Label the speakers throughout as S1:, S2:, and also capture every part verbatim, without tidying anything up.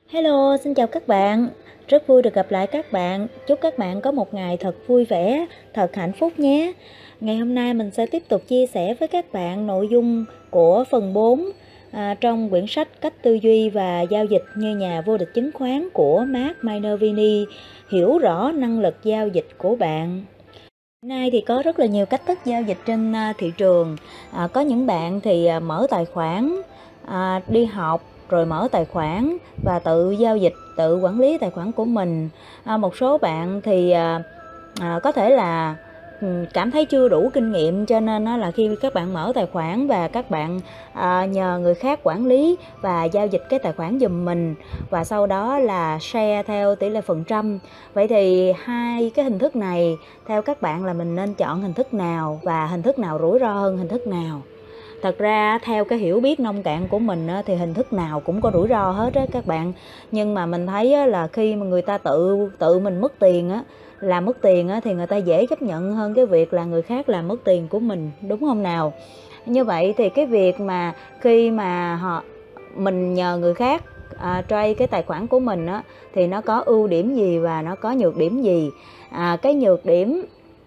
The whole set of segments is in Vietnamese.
S1: Hello, xin chào các bạn. Rất vui được gặp lại các bạn. Chúc các bạn có một ngày thật vui vẻ, thật hạnh phúc nhé. Ngày hôm nay mình sẽ tiếp tục chia sẻ với các bạn nội dung của phần bốn à, trong quyển sách Cách tư duy và giao dịch như nhà vô địch chứng khoán của Mark Minervini. Hiểu rõ năng lực giao dịch của bạn. Hiện nay thì có rất là nhiều cách thức giao dịch trên thị trường. À, có những bạn thì mở tài khoản, à, đi học, rồi mở tài khoản và tự giao dịch, tự quản lý tài khoản của mình. À, một số bạn thì à, à, có thể là cảm thấy chưa đủ kinh nghiệm, cho nên là khi các bạn mở tài khoản và các bạn à, nhờ người khác quản lý và giao dịch cái tài khoản giùm mình, và sau đó là share theo tỷ lệ phần trăm. Vậy thì hai cái hình thức này theo các bạn là mình nên chọn hình thức nào, và hình thức nào rủi ro hơn hình thức nào? Thật ra theo cái hiểu biết nông cạn của mình thì hình thức nào cũng có rủi ro hết á các bạn. Nhưng mà mình thấy là khi mà người ta tự tự mình mất tiền á, làm mất tiền á, thì người ta dễ chấp nhận hơn cái việc là người khác làm mất tiền của mình, đúng không nào? Như vậy thì cái việc mà khi mà họ mình nhờ người khác à, trade cái tài khoản của mình á, thì nó có ưu điểm gì và nó có nhược điểm gì? À, cái nhược điểm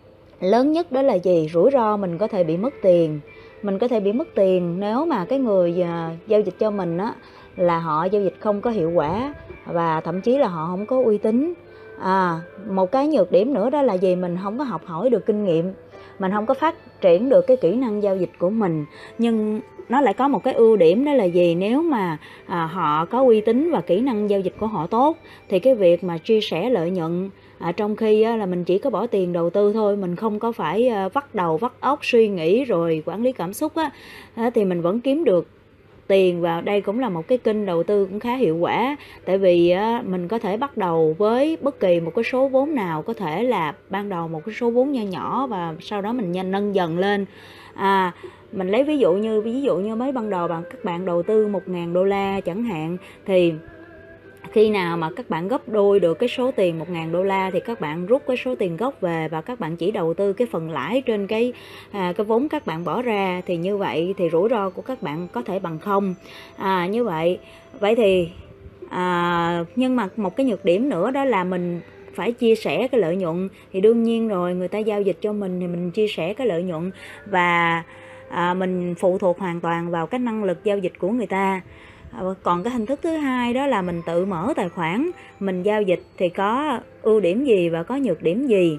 S1: lớn nhất đó là gì? Rủi ro mình có thể bị mất tiền. Mình có thể bị mất tiền nếu mà cái người à, giao dịch cho mình á, là họ giao dịch không có hiệu quả và thậm chí là họ không có uy tín. À, một cái nhược điểm nữa đó là gì? Mình không có học hỏi được kinh nghiệm, mình không có phát triển được cái kỹ năng giao dịch của mình. Nhưng nó lại có một cái ưu điểm đó là gì? Nếu mà à, họ có uy tín và kỹ năng giao dịch của họ tốt thì cái việc mà chia sẻ lợi nhuận À, trong khi á, là mình chỉ có bỏ tiền đầu tư thôi, mình không có phải à, vắt đầu vắt óc suy nghĩ rồi quản lý cảm xúc á, à, thì mình vẫn kiếm được tiền. Và đây cũng là một cái kênh đầu tư cũng khá hiệu quả, tại vì á, mình có thể bắt đầu với bất kỳ một cái số vốn nào, có thể là ban đầu một cái số vốn nho nhỏ và sau đó mình nhanh nâng dần lên. À, mình lấy ví dụ như ví dụ như mới ban đầu bạn các bạn đầu tư một ngàn đô la chẳng hạn, thì khi nào mà các bạn gấp đôi được cái số tiền một ngàn đô la thì các bạn rút cái số tiền gốc về và các bạn chỉ đầu tư cái phần lãi trên cái à, cái vốn các bạn bỏ ra, thì như vậy thì rủi ro của các bạn có thể bằng không. À, như vậy vậy thì à, nhưng mà một cái nhược điểm nữa đó là mình phải chia sẻ cái lợi nhuận. Thì đương nhiên rồi, người ta giao dịch cho mình thì mình chia sẻ cái lợi nhuận, và à, mình phụ thuộc hoàn toàn vào cái năng lực giao dịch của người ta. Còn cái hình thức thứ hai đó là mình tự mở tài khoản, mình giao dịch thì có ưu điểm gì và có nhược điểm gì?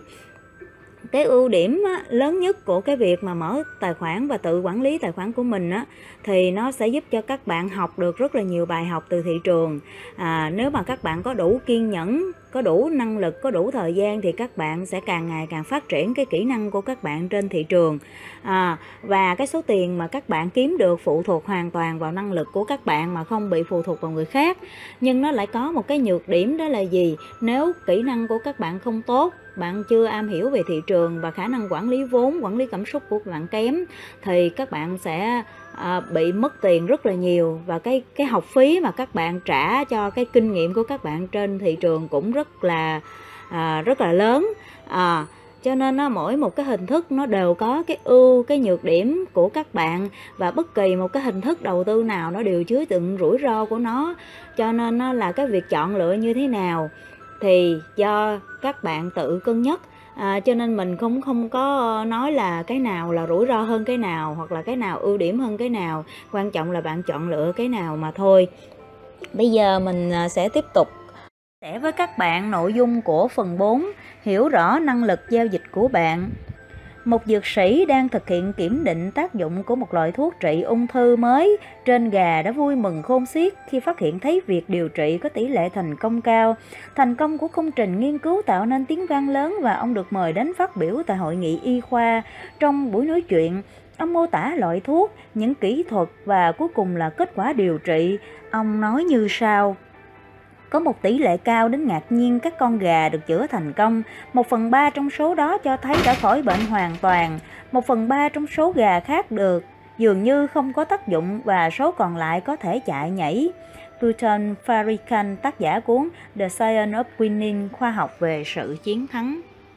S1: Cái ưu điểm lớn nhất của cái việc mà mở tài khoản và tự quản lý tài khoản của mình á, thì nó sẽ giúp cho các bạn học được rất là nhiều bài học từ thị trường. À, nếu mà các bạn có đủ kiên nhẫn, có đủ năng lực, có đủ thời gian thì các bạn sẽ càng ngày càng phát triển cái kỹ năng của các bạn trên thị trường. À, và cái số tiền mà các bạn kiếm được phụ thuộc hoàn toàn vào năng lực của các bạn mà không bị phụ thuộc vào người khác. Nhưng nó lại có một cái nhược điểm đó là gì? Nếu kỹ năng của các bạn không tốt, bạn chưa am hiểu về thị trường và khả năng quản lý vốn, quản lý cảm xúc của bạn kém, thì các bạn sẽ à, bị mất tiền rất là nhiều. Và cái cái học phí mà các bạn trả cho cái kinh nghiệm của các bạn trên thị trường cũng rất là à, rất là lớn. À, cho nên nó mỗi một cái hình thức nó đều có cái ưu, cái nhược điểm của các bạn, và bất kỳ một cái hình thức đầu tư nào nó đều chứa đựng rủi ro của nó. Cho nên nó là cái việc chọn lựa như thế nào thì do các bạn tự cân nhắc. À, cho nên mình cũng không có nói là cái nào là rủi ro hơn cái nào, hoặc là cái nào ưu điểm hơn cái nào. Quan trọng là bạn chọn lựa cái nào mà thôi. Bây giờ mình sẽ tiếp tục sẽ với các bạn nội dung của phần bốn, hiểu rõ năng lực giao dịch của bạn. Một dược sĩ đang thực hiện kiểm định tác dụng của một loại thuốc trị ung thư mới trên gà đã vui mừng khôn xiết khi phát hiện thấy việc điều trị có tỷ lệ thành công cao. Thành công của công trình nghiên cứu tạo nên tiếng vang lớn và ông được mời đến phát biểu tại hội nghị y khoa. Trong buổi nói chuyện, ông mô tả loại thuốc, những kỹ thuật và cuối cùng là kết quả điều trị. Ông nói như sau: có một tỷ lệ cao đến ngạc nhiên các con gà được chữa thành công. Một phần ba trong số đó cho thấy đã khỏi bệnh hoàn toàn. Một phần ba trong số gà khác được dường như không có tác dụng, và số còn lại có thể chạy nhảy. Burton Farrakhan, tác giả cuốn The Science of Winning, khoa học về sự chiến thắng.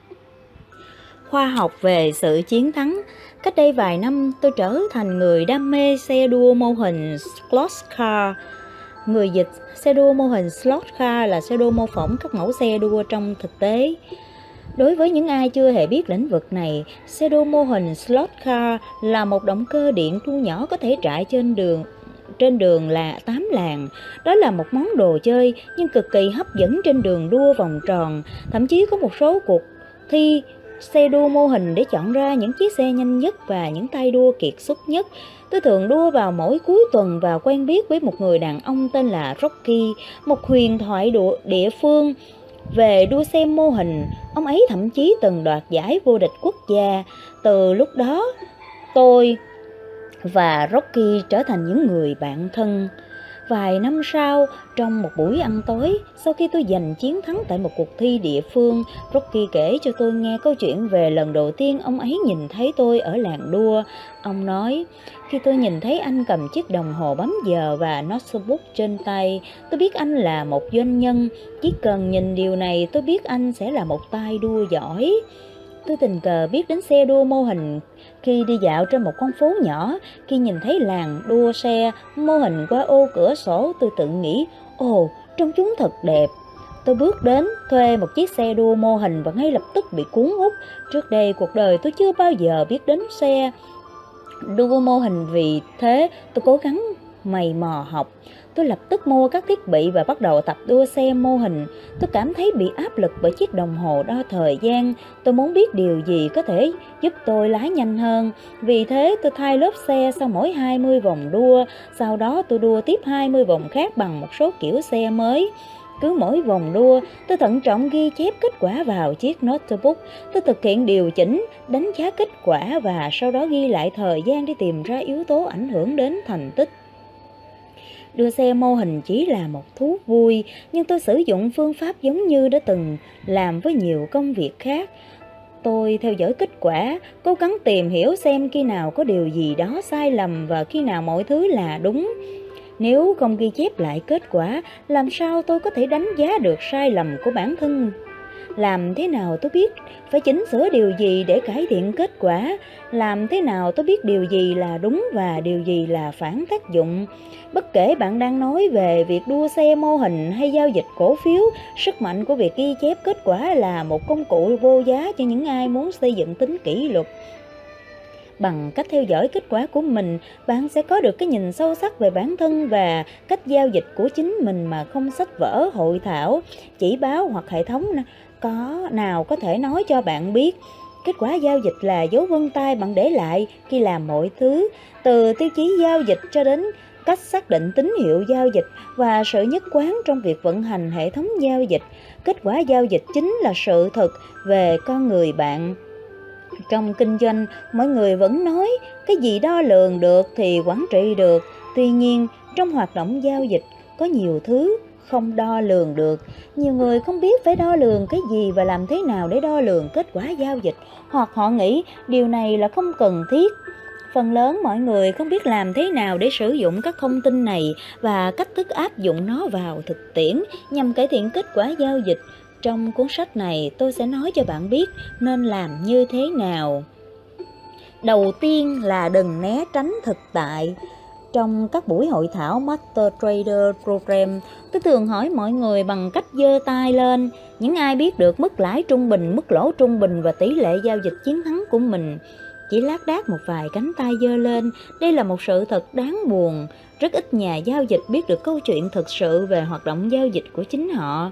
S1: Khoa học về sự chiến thắng. Cách đây vài năm, tôi trở thành người đam mê xe đua mô hình Sports Car. Người dịch xe đua mô hình slot car là xe đua mô phỏng các mẫu xe đua trong thực tế. Đối với những ai chưa hề biết lĩnh vực này, xe đua mô hình slot car là một động cơ điện thu nhỏ có thể chạy trên đường trên đường là tám làn. Đó là một món đồ chơi nhưng cực kỳ hấp dẫn trên đường đua vòng tròn. Thậm chí có một số cuộc thi xe đua mô hình để chọn ra những chiếc xe nhanh nhất và những tay đua kiệt xuất nhất. Tôi thường đua vào mỗi cuối tuần và quen biết với một người đàn ông tên là Rocky, một huyền thoại đua địa phương về đua xe mô hình. Ông ấy thậm chí từng đoạt giải vô địch quốc gia. Từ lúc đó, tôi và Rocky trở thành những người bạn thân. Vài năm sau, trong một buổi ăn tối, sau khi tôi giành chiến thắng tại một cuộc thi địa phương, Rocky kể cho tôi nghe câu chuyện về lần đầu tiên ông ấy nhìn thấy tôi ở làng đua. Ông nói, khi tôi nhìn thấy anh cầm chiếc đồng hồ bấm giờ và notebook trên tay, tôi biết anh là một doanh nhân. Chỉ cần nhìn điều này, tôi biết anh sẽ là một tay đua giỏi. Tôi tình cờ biết đến xe đua mô hình khi đi dạo trên một con phố nhỏ. Khi nhìn thấy làng đua xe mô hình qua ô cửa sổ, tôi tự nghĩ, ồ, trông chúng thật đẹp. Tôi bước đến thuê một chiếc xe đua mô hình và ngay lập tức bị cuốn hút. Trước đây cuộc đời tôi chưa bao giờ biết đến xe đua mô hình, vì thế tôi cố gắng mày mò học. Tôi lập tức mua các thiết bị và bắt đầu tập đua xe mô hình. Tôi cảm thấy bị áp lực bởi chiếc đồng hồ đo thời gian. Tôi muốn biết điều gì có thể giúp tôi lái nhanh hơn. Vì thế tôi thay lốp xe sau mỗi hai mươi vòng đua. Sau đó tôi đua tiếp hai mươi vòng khác bằng một số kiểu xe mới. Cứ mỗi vòng đua, tôi thận trọng ghi chép kết quả vào chiếc notebook. Tôi thực hiện điều chỉnh, đánh giá kết quả và sau đó ghi lại thời gian để tìm ra yếu tố ảnh hưởng đến thành tích. Đua xe mô hình chỉ là một thú vui, nhưng tôi sử dụng phương pháp giống như đã từng làm với nhiều công việc khác. Tôi theo dõi kết quả, cố gắng tìm hiểu xem khi nào có điều gì đó sai lầm và khi nào mọi thứ là đúng. Nếu không ghi chép lại kết quả, làm sao tôi có thể đánh giá được sai lầm của bản thân? Làm thế nào tôi biết phải chỉnh sửa điều gì để cải thiện kết quả? Làm thế nào tôi biết điều gì là đúng và điều gì là phản tác dụng? Bất kể bạn đang nói về việc đua xe mô hình hay giao dịch cổ phiếu, sức mạnh của việc ghi chép kết quả là một công cụ vô giá cho những ai muốn xây dựng tính kỷ luật. Bằng cách theo dõi kết quả của mình, bạn sẽ có được cái nhìn sâu sắc về bản thân và cách giao dịch của chính mình mà không sách vở, hội thảo, chỉ báo hoặc hệ thống có nào có thể nói cho bạn biết. Kết quả giao dịch là dấu vân tay bạn để lại khi làm mọi thứ, từ tiêu chí giao dịch cho đến cách xác định tín hiệu giao dịch và sự nhất quán trong việc vận hành hệ thống giao dịch. Kết quả giao dịch chính là sự thật về con người bạn. Trong kinh doanh, mọi người vẫn nói cái gì đo lường được thì quản trị được. Tuy nhiên, trong hoạt động giao dịch có nhiều thứ không đo lường được. Nhiều người không biết phải đo lường cái gì và làm thế nào để đo lường kết quả giao dịch, hoặc họ nghĩ điều này là không cần thiết. Phần lớn mọi người không biết làm thế nào để sử dụng các thông tin này và cách thức áp dụng nó vào thực tiễn nhằm cải thiện kết quả giao dịch. Trong cuốn sách này, tôi sẽ nói cho bạn biết nên làm như thế nào. Đầu tiên là đừng né tránh thực tại. Trong các buổi hội thảo Master Trader Program, tôi thường hỏi mọi người bằng cách giơ tay lên. Những ai biết được mức lãi trung bình, mức lỗ trung bình và tỷ lệ giao dịch chiến thắng của mình? Chỉ lác đác một vài cánh tay giơ lên. Đây là một sự thật đáng buồn. Rất ít nhà giao dịch biết được câu chuyện thực sự về hoạt động giao dịch của chính họ.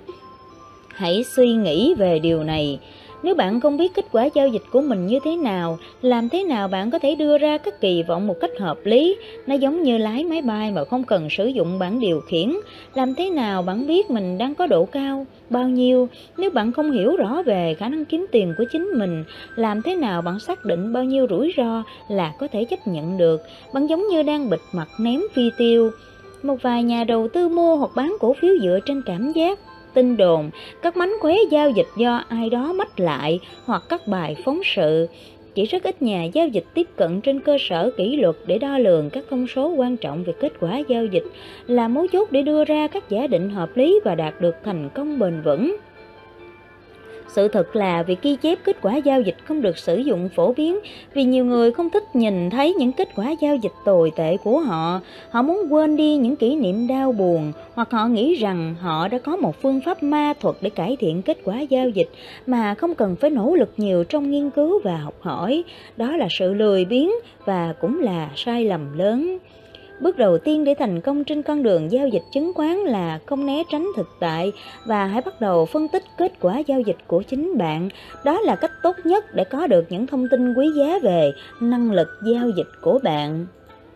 S1: Hãy suy nghĩ về điều này. Nếu bạn không biết kết quả giao dịch của mình như thế nào, làm thế nào bạn có thể đưa ra các kỳ vọng một cách hợp lý? Nó giống như lái máy bay mà không cần sử dụng bảng điều khiển. Làm thế nào bạn biết mình đang có độ cao bao nhiêu? Nếu bạn không hiểu rõ về khả năng kiếm tiền của chính mình, làm thế nào bạn xác định bao nhiêu rủi ro là có thể chấp nhận được? Bạn giống như đang bịt mặt ném phi tiêu. Một vài nhà đầu tư mua hoặc bán cổ phiếu dựa trên cảm giác, tin đồn, các mánh khóe giao dịch do ai đó mách lại hoặc các bài phóng sự. Chỉ rất ít nhà giao dịch tiếp cận trên cơ sở kỷ luật để đo lường các thông số quan trọng về kết quả giao dịch, là mấu chốt để đưa ra các giả định hợp lý và đạt được thành công bền vững. Sự thật là việc ghi chép kết quả giao dịch không được sử dụng phổ biến vì nhiều người không thích nhìn thấy những kết quả giao dịch tồi tệ của họ. Họ muốn quên đi những kỷ niệm đau buồn, hoặc họ nghĩ rằng họ đã có một phương pháp ma thuật để cải thiện kết quả giao dịch mà không cần phải nỗ lực nhiều trong nghiên cứu và học hỏi. Đó là sự lười biếng và cũng là sai lầm lớn. Bước đầu tiên để thành công trên con đường giao dịch chứng khoán là không né tránh thực tại và hãy bắt đầu phân tích kết quả giao dịch của chính bạn. Đó là cách tốt nhất để có được những thông tin quý giá về năng lực giao dịch của bạn.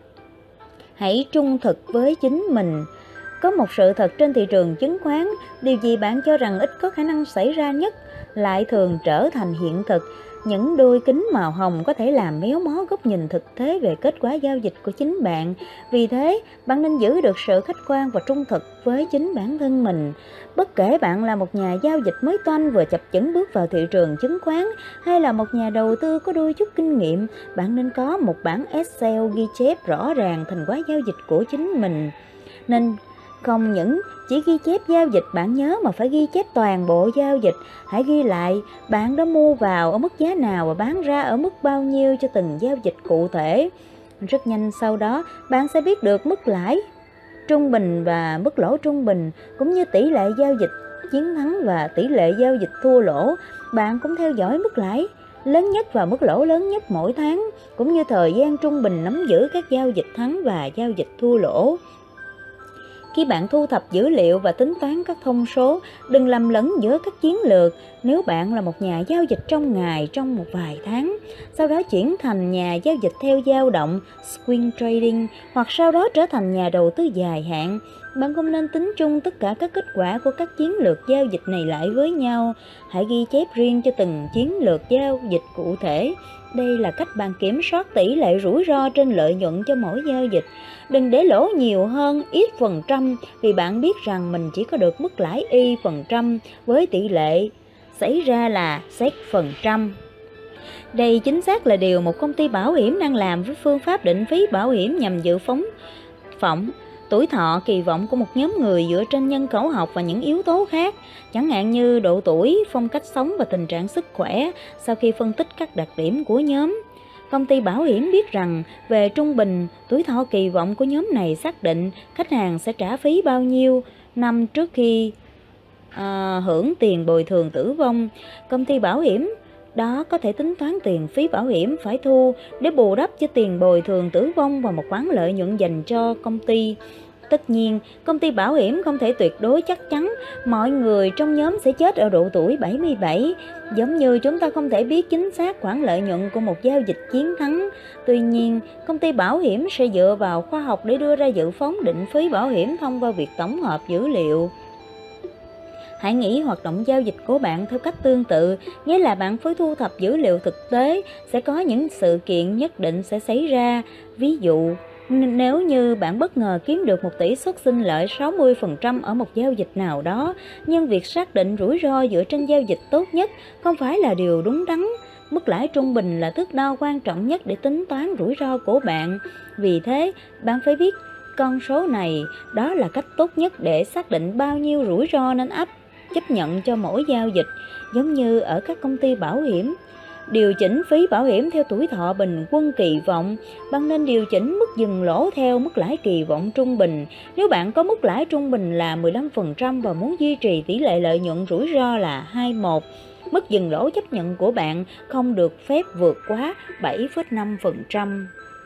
S1: Hãy trung thực với chính mình. Có một sự thật trên thị trường chứng khoán, điều gì bạn cho rằng ít có khả năng xảy ra nhất lại thường trở thành hiện thực. Những đôi kính màu hồng có thể làm méo mó góc nhìn thực tế về kết quả giao dịch của chính bạn. Vì thế, bạn nên giữ được sự khách quan và trung thực với chính bản thân mình. Bất kể bạn là một nhà giao dịch mới toanh vừa chập chững bước vào thị trường chứng khoán hay là một nhà đầu tư có đôi chút kinh nghiệm, bạn nên có một bản Excel ghi chép rõ ràng thành quả giao dịch của chính mình. Nên không những chỉ ghi chép giao dịch bạn nhớ mà phải ghi chép toàn bộ giao dịch. Hãy ghi lại bạn đã mua vào ở mức giá nào và bán ra ở mức bao nhiêu cho từng giao dịch cụ thể. Rất nhanh sau đó bạn sẽ biết được mức lãi trung bình và mức lỗ trung bình, cũng như tỷ lệ giao dịch chiến thắng và tỷ lệ giao dịch thua lỗ. Bạn cũng theo dõi mức lãi lớn nhất và mức lỗ lớn nhất mỗi tháng, cũng như thời gian trung bình nắm giữ các giao dịch thắng và giao dịch thua lỗ. Khi bạn thu thập dữ liệu và tính toán các thông số, đừng lầm lẫn giữa các chiến lược. Nếu bạn là một nhà giao dịch trong ngày trong một vài tháng, sau đó chuyển thành nhà giao dịch theo dao động swing trading, hoặc sau đó trở thành nhà đầu tư dài hạn, bạn không nên tính chung tất cả các kết quả của các chiến lược giao dịch này lại với nhau. Hãy ghi chép riêng cho từng chiến lược giao dịch cụ thể. Đây là cách bạn kiểm soát tỷ lệ rủi ro trên lợi nhuận cho mỗi giao dịch. Đừng để lỗ nhiều hơn ít phần trăm, vì bạn biết rằng mình chỉ có được mức lãi y phần trăm với tỷ lệ xảy ra là xét phần trăm. Đây chính xác là điều một công ty bảo hiểm đang làm với phương pháp định phí bảo hiểm nhằm dự phóng phỏng tuổi thọ kỳ vọng của một nhóm người dựa trên nhân khẩu học và những yếu tố khác, chẳng hạn như độ tuổi, phong cách sống và tình trạng sức khỏe. Sau khi phân tích các đặc điểm của nhóm, công ty bảo hiểm biết rằng về trung bình, tuổi thọ kỳ vọng của nhóm này xác định khách hàng sẽ trả phí bao nhiêu năm trước khi à, hưởng tiền bồi thường tử vong. Công ty bảo hiểm đó có thể tính toán tiền phí bảo hiểm phải thu để bù đắp cho tiền bồi thường tử vong và một khoản lợi nhuận dành cho công ty. Tất nhiên, công ty bảo hiểm không thể tuyệt đối chắc chắn mọi người trong nhóm sẽ chết ở độ tuổi bảy mươi bảy, giống như chúng ta không thể biết chính xác khoản lợi nhuận của một giao dịch chiến thắng. Tuy nhiên, công ty bảo hiểm sẽ dựa vào khoa học để đưa ra dự phóng định phí bảo hiểm thông qua việc tổng hợp dữ liệu. Hãy nghĩ hoạt động giao dịch của bạn theo cách tương tự, nghĩa là bạn phải thu thập dữ liệu thực tế, sẽ có những sự kiện nhất định sẽ xảy ra. Ví dụ, nếu như bạn bất ngờ kiếm được một tỷ suất sinh lợi sáu mươi phần trăm ở một giao dịch nào đó, nhưng việc xác định rủi ro dựa trên giao dịch tốt nhất không phải là điều đúng đắn. Mức lãi trung bình là thước đo quan trọng nhất để tính toán rủi ro của bạn. Vì thế, bạn phải biết con số này, đó là cách tốt nhất để xác định bao nhiêu rủi ro nên áp chấp nhận cho mỗi giao dịch. Giống như ở các công ty bảo hiểm, điều chỉnh phí bảo hiểm theo tuổi thọ bình quân kỳ vọng, bạn nên điều chỉnh mức dừng lỗ theo mức lãi kỳ vọng trung bình. Nếu bạn có mức lãi trung bình là mười lăm phần trăm và muốn duy trì tỷ lệ lợi nhuận rủi ro là hai một, mức dừng lỗ chấp nhận của bạn không được phép vượt quá bảy phẩy năm phần trăm.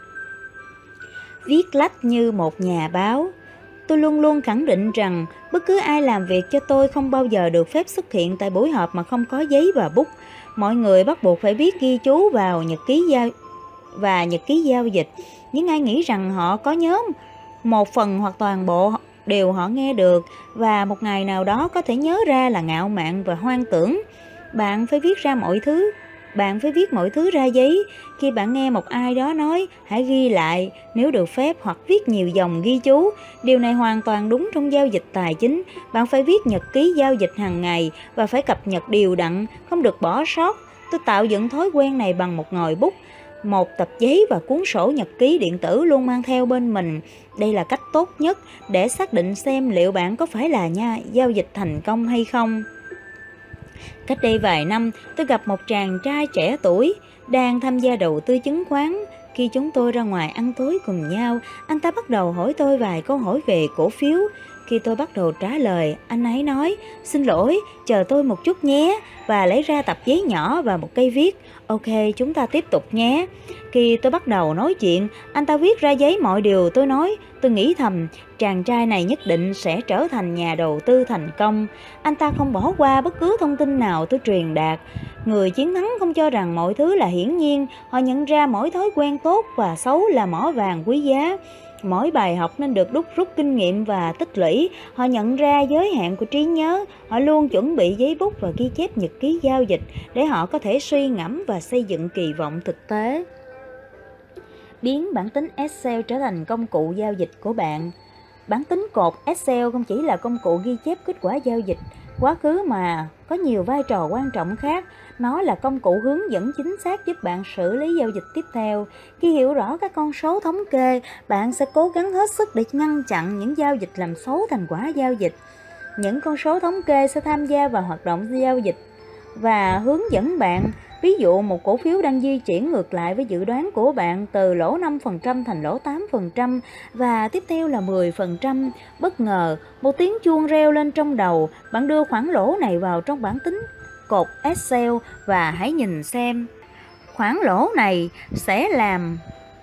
S1: Viết lách như một nhà báo. Tôi luôn luôn khẳng định rằng bất cứ ai làm việc cho tôi không bao giờ được phép xuất hiện tại buổi họp mà không có giấy và bút. Mọi người bắt buộc phải viết ghi chú vào nhật ký giao và nhật ký giao dịch. Những ai nghĩ rằng họ có nhớ một phần hoặc toàn bộ điều họ nghe được và một ngày nào đó có thể nhớ ra là ngạo mạn và hoang tưởng. Bạn phải viết ra mọi thứ. Bạn phải viết mọi thứ ra giấy. Khi bạn nghe một ai đó nói, hãy ghi lại nếu được phép, hoặc viết nhiều dòng ghi chú. Điều này hoàn toàn đúng trong giao dịch tài chính. Bạn phải viết nhật ký giao dịch hàng ngày và phải cập nhật đều đặn, không được bỏ sót. Tôi tạo dựng thói quen này bằng một ngòi bút, một tập giấy và cuốn sổ nhật ký điện tử luôn mang theo bên mình. Đây là cách tốt nhất để xác định xem liệu bạn có phải là nha giao dịch thành công hay không. Cách đây vài năm, tôi gặp một chàng trai trẻ tuổi đang tham gia đầu tư chứng khoán. Khi chúng tôi ra ngoài ăn tối cùng nhau, anh ta bắt đầu hỏi tôi vài câu hỏi về cổ phiếu. Khi tôi bắt đầu trả lời, anh ấy nói, xin lỗi, chờ tôi một chút nhé, và lấy ra tập giấy nhỏ và một cây viết. Ok, chúng ta tiếp tục nhé. Khi tôi bắt đầu nói chuyện, anh ta viết ra giấy mọi điều tôi nói. Tôi nghĩ thầm, chàng trai này nhất định sẽ trở thành nhà đầu tư thành công. Anh ta không bỏ qua bất cứ thông tin nào tôi truyền đạt. Người chiến thắng không cho rằng mọi thứ là hiển nhiên. Họ nhận ra mỗi thói quen tốt và xấu là mỏ vàng quý giá. Mỗi bài học nên được đúc rút kinh nghiệm và tích lũy. Họ nhận ra giới hạn của trí nhớ. Họ luôn chuẩn bị giấy bút và ghi chép nhật ký giao dịch để họ có thể suy ngẫm và xây dựng kỳ vọng thực tế. Biến bản tính Excel trở thành công cụ giao dịch của bạn. Bản tính cột Excel không chỉ là công cụ ghi chép kết quả giao dịch quá khứ mà có nhiều vai trò quan trọng khác. Nó là công cụ hướng dẫn chính xác giúp bạn xử lý giao dịch tiếp theo. Khi hiểu rõ các con số thống kê, bạn sẽ cố gắng hết sức để ngăn chặn những giao dịch làm xấu thành quả giao dịch. Những con số thống kê sẽ tham gia vào hoạt động giao dịch và hướng dẫn bạn. Ví dụ, một cổ phiếu đang di chuyển ngược lại với dự đoán của bạn từ lỗ năm phần trăm thành lỗ tám phần trăm và tiếp theo là mười phần trăm. Bất ngờ, một tiếng chuông reo lên trong đầu, bạn đưa khoản lỗ này vào trong bảng tính cột Excel và hãy nhìn xem khoản lỗ này sẽ làm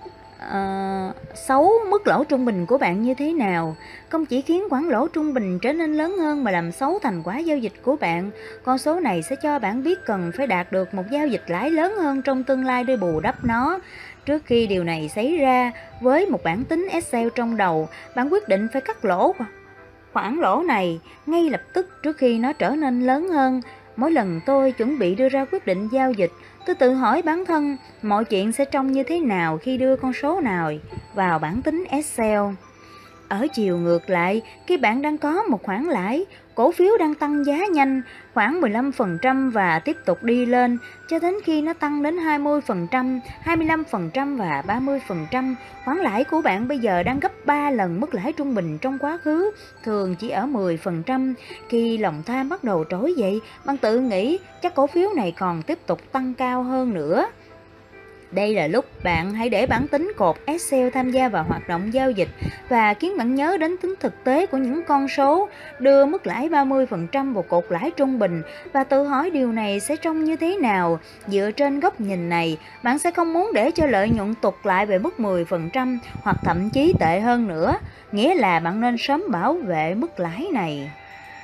S1: uh, xấu mức lỗ trung bình của bạn như thế nào. Không chỉ khiến khoản lỗ trung bình trở nên lớn hơn mà làm xấu thành quả giao dịch của bạn. Con số này sẽ cho bạn biết cần phải đạt được một giao dịch lãi lớn hơn trong tương lai để bù đắp nó. Trước khi điều này xảy ra, với một bản tính Excel trong đầu, bạn quyết định phải cắt lỗ khoản lỗ này ngay lập tức trước khi nó trở nên lớn hơn. Mỗi lần tôi chuẩn bị đưa ra quyết định giao dịch, tôi tự hỏi bản thân mọi chuyện sẽ trông như thế nào khi đưa con số nào vào bản tính Excel. Ở chiều ngược lại, khi bạn đang có một khoản lãi, cổ phiếu đang tăng giá nhanh, khoảng mười lăm phần trăm và tiếp tục đi lên cho đến khi nó tăng đến hai mươi phần trăm, hai mươi lăm phần trăm và ba mươi phần trăm. Khoản lãi của bạn bây giờ đang gấp ba lần mức lãi trung bình trong quá khứ, thường chỉ ở mười phần trăm. Khi lòng tham bắt đầu trỗi dậy, bạn tự nghĩ chắc cổ phiếu này còn tiếp tục tăng cao hơn nữa. Đây là lúc bạn hãy để bản tính cột Excel tham gia vào hoạt động giao dịch và khiến bạn nhớ đến tính thực tế của những con số, đưa mức lãi ba mươi phần trăm vào cột lãi trung bình và tự hỏi điều này sẽ trông như thế nào. Dựa trên góc nhìn này, bạn sẽ không muốn để cho lợi nhuận tụt lại về mức mười phần trăm hoặc thậm chí tệ hơn nữa, nghĩa là bạn nên sớm bảo vệ mức lãi này.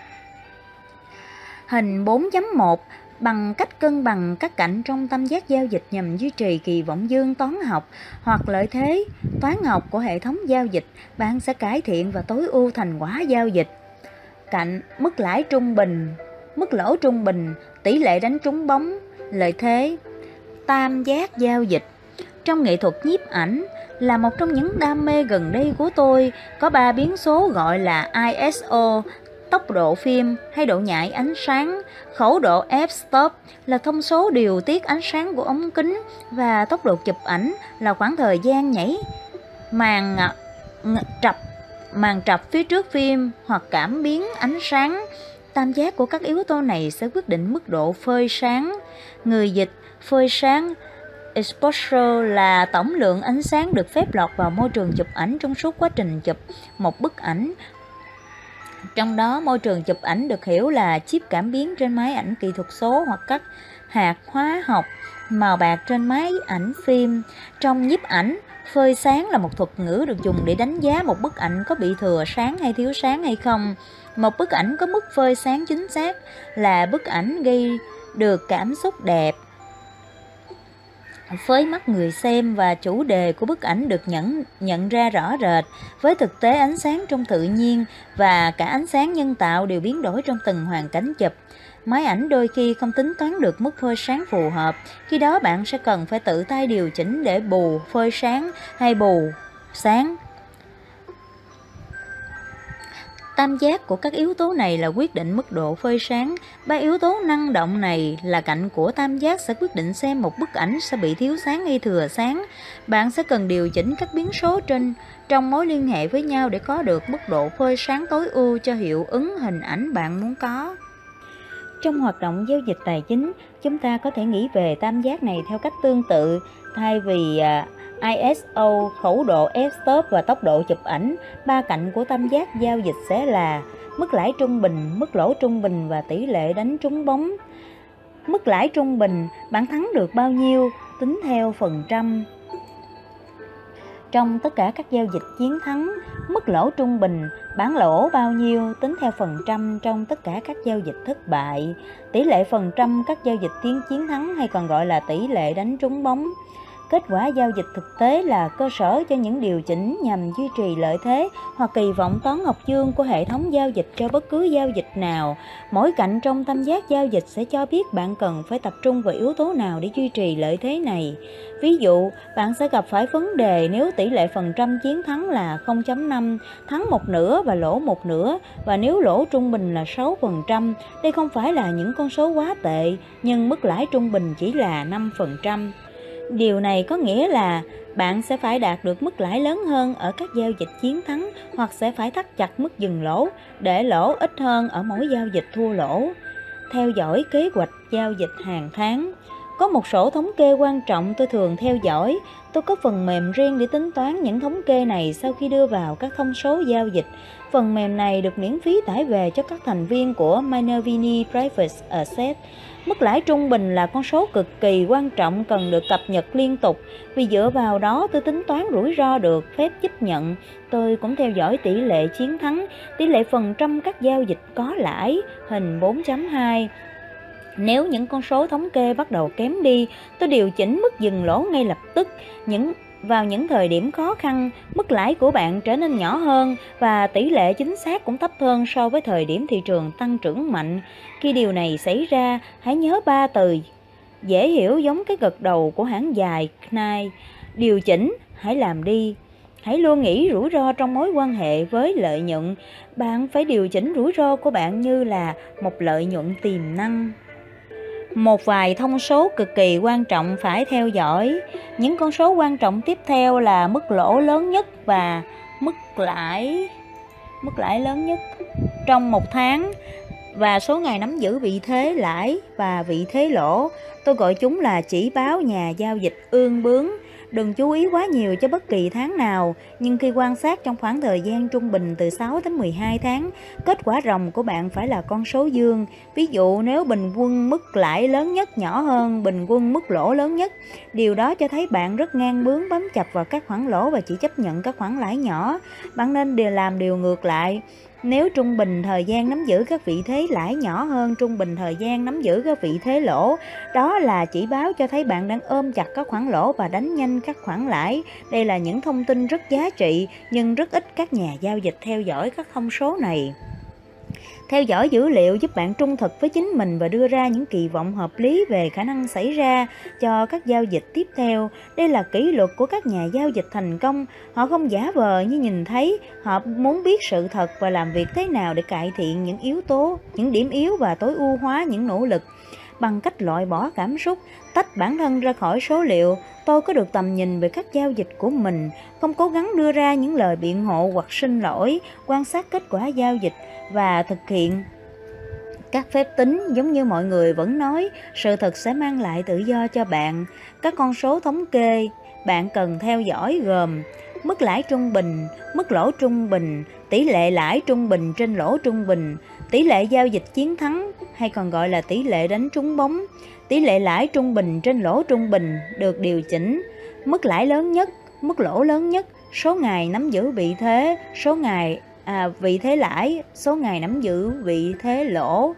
S1: Hình bốn chấm một bằng cách cân bằng các cạnh trong tam giác giao dịch nhằm duy trì kỳ vọng dương toán học hoặc lợi thế toán học của hệ thống giao dịch, bạn sẽ cải thiện và tối ưu thành quả giao dịch. Cạnh mức lãi trung bình, mức lỗ trung bình, tỷ lệ đánh trúng bóng, lợi thế tam giác giao dịch. Trong nghệ thuật nhiếp ảnh là một trong những đam mê gần đây của tôi, có ba biến số gọi là i ét o, tốc độ phim hay độ nhạy ánh sáng, khẩu độ f-stop là thông số điều tiết ánh sáng của ống kính và tốc độ chụp ảnh là khoảng thời gian nhảy màn trập màn trập phía trước phim hoặc cảm biến ánh sáng. Tam giác của các yếu tố này sẽ quyết định mức độ phơi sáng. Người dịch phơi sáng exposure là tổng lượng ánh sáng được phép lọt vào môi trường chụp ảnh trong suốt quá trình chụp một bức ảnh. Trong đó, môi trường chụp ảnh được hiểu là chip cảm biến trên máy ảnh kỹ thuật số hoặc các hạt hóa học màu bạc trên máy ảnh phim. Trong nhiếp ảnh, phơi sáng là một thuật ngữ được dùng để đánh giá một bức ảnh có bị thừa sáng hay thiếu sáng hay không. Một bức ảnh có mức phơi sáng chính xác là bức ảnh gây được cảm xúc đẹp với mắt người xem và chủ đề của bức ảnh được nhận, nhận ra rõ rệt. Với thực tế, ánh sáng trong tự nhiên và cả ánh sáng nhân tạo đều biến đổi trong từng hoàn cảnh chụp. Máy ảnh đôi khi không tính toán được mức phơi sáng phù hợp, khi đó bạn sẽ cần phải tự tay điều chỉnh để bù phơi sáng hay bù sáng. Tam giác của các yếu tố này là quyết định mức độ phơi sáng. Ba yếu tố năng động này là cạnh của tam giác sẽ quyết định xem một bức ảnh sẽ bị thiếu sáng hay thừa sáng. Bạn sẽ cần điều chỉnh các biến số trên trong mối liên hệ với nhau để có được mức độ phơi sáng tối ưu cho hiệu ứng hình ảnh bạn muốn có. Trong hoạt động giao dịch tài chính, chúng ta có thể nghĩ về tam giác này theo cách tương tự. Thay vì à, i ét o, khẩu độ f-stop và tốc độ chụp ảnh, ba cạnh của tam giác giao dịch sẽ là mức lãi trung bình, mức lỗ trung bình và tỷ lệ đánh trúng bóng. Mức lãi trung bình, bạn thắng được bao nhiêu, tính theo phần trăm. Trong tất cả các giao dịch chiến thắng, mức lỗ trung bình, bán lỗ bao nhiêu, tính theo phần trăm trong tất cả các giao dịch thất bại. Tỷ lệ phần trăm các giao dịch tiến chiến thắng hay còn gọi là tỷ lệ đánh trúng bóng. Kết quả giao dịch thực tế là cơ sở cho những điều chỉnh nhằm duy trì lợi thế hoặc kỳ vọng toán học dương của hệ thống giao dịch cho bất cứ giao dịch nào. Mỗi cạnh trong tam giác giao dịch sẽ cho biết bạn cần phải tập trung vào yếu tố nào để duy trì lợi thế này. Ví dụ, bạn sẽ gặp phải vấn đề nếu tỷ lệ phần trăm chiến thắng là không phẩy năm, thắng một nửa và lỗ một nửa, và nếu lỗ trung bình là sáu phần trăm. Đây không phải là những con số quá tệ, nhưng mức lãi trung bình chỉ là năm phần trăm. Điều này có nghĩa là bạn sẽ phải đạt được mức lãi lớn hơn ở các giao dịch chiến thắng hoặc sẽ phải thắt chặt mức dừng lỗ để lỗ ít hơn ở mỗi giao dịch thua lỗ. Theo dõi kế hoạch giao dịch hàng tháng. Có một sổ thống kê quan trọng tôi thường theo dõi. Tôi có phần mềm riêng để tính toán những thống kê này sau khi đưa vào các thông số giao dịch. Phần mềm này được miễn phí tải về cho các thành viên của Minervini Private Asset. Mức lãi trung bình là con số cực kỳ quan trọng cần được cập nhật liên tục, vì dựa vào đó tôi tính toán rủi ro được phép chấp nhận. Tôi cũng theo dõi tỷ lệ chiến thắng, tỷ lệ phần trăm các giao dịch có lãi, hình bốn chấm hai. Nếu những con số thống kê bắt đầu kém đi, tôi điều chỉnh mức dừng lỗ ngay lập tức. Những Vào những thời điểm khó khăn, mức lãi của bạn trở nên nhỏ hơn và tỷ lệ chính xác cũng thấp hơn so với thời điểm thị trường tăng trưởng mạnh. Khi điều này xảy ra, hãy nhớ ba từ dễ hiểu giống cái gật đầu của hãng dài Knight. Điều chỉnh, hãy làm đi. Hãy luôn nghĩ rủi ro trong mối quan hệ với lợi nhuận. Bạn phải điều chỉnh rủi ro của bạn như là một lợi nhuận tiềm năng. Một vài thông số cực kỳ quan trọng phải theo dõi. Những con số quan trọng tiếp theo là mức lỗ lớn nhất và mức lãi mức lãi lớn nhất trong một tháng và số ngày nắm giữ vị thế lãi và vị thế lỗ. Tôi gọi chúng là chỉ báo nhà giao dịch ương bướng. Đừng chú ý quá nhiều cho bất kỳ tháng nào, nhưng khi quan sát trong khoảng thời gian trung bình từ sáu đến mười hai tháng, kết quả ròng của bạn phải là con số dương. Ví dụ nếu bình quân mức lãi lớn nhất nhỏ hơn bình quân mức lỗ lớn nhất, điều đó cho thấy bạn rất ngang bướng bám chặt vào các khoản lỗ và chỉ chấp nhận các khoản lãi nhỏ. Bạn nên điều làm điều ngược lại. Nếu trung bình thời gian nắm giữ các vị thế lãi nhỏ hơn trung bình thời gian nắm giữ các vị thế lỗ, đó là chỉ báo cho thấy bạn đang ôm chặt các khoản lỗ và đánh nhanh các khoản lãi. Đây là những thông tin rất giá trị, nhưng rất ít các nhà giao dịch theo dõi các thông số này. Theo dõi dữ liệu giúp bạn trung thực với chính mình và đưa ra những kỳ vọng hợp lý về khả năng xảy ra cho các giao dịch tiếp theo. Đây là kỷ luật của các nhà giao dịch thành công. Họ không giả vờ như nhìn thấy, họ muốn biết sự thật và làm việc thế nào để cải thiện những yếu tố, những điểm yếu và tối ưu hóa những nỗ lực. Bằng cách loại bỏ cảm xúc, tách bản thân ra khỏi số liệu, tôi có được tầm nhìn về các giao dịch của mình, không cố gắng đưa ra những lời biện hộ hoặc xin lỗi, quan sát kết quả giao dịch và thực hiện các phép tính. Giống như mọi người vẫn nói, sự thật sẽ mang lại tự do cho bạn. Các con số thống kê bạn cần theo dõi gồm mức lãi trung bình, mức lỗ trung bình, tỷ lệ lãi trung bình trên lỗ trung bình, tỷ lệ giao dịch chiến thắng hay còn gọi là tỷ lệ đánh trúng bóng, tỷ lệ lãi trung bình trên lỗ trung bình được điều chỉnh, mức lãi lớn nhất, mức lỗ lớn nhất, số ngày nắm giữ vị thế, số ngày à, vị thế lãi, số ngày nắm giữ vị thế lỗ.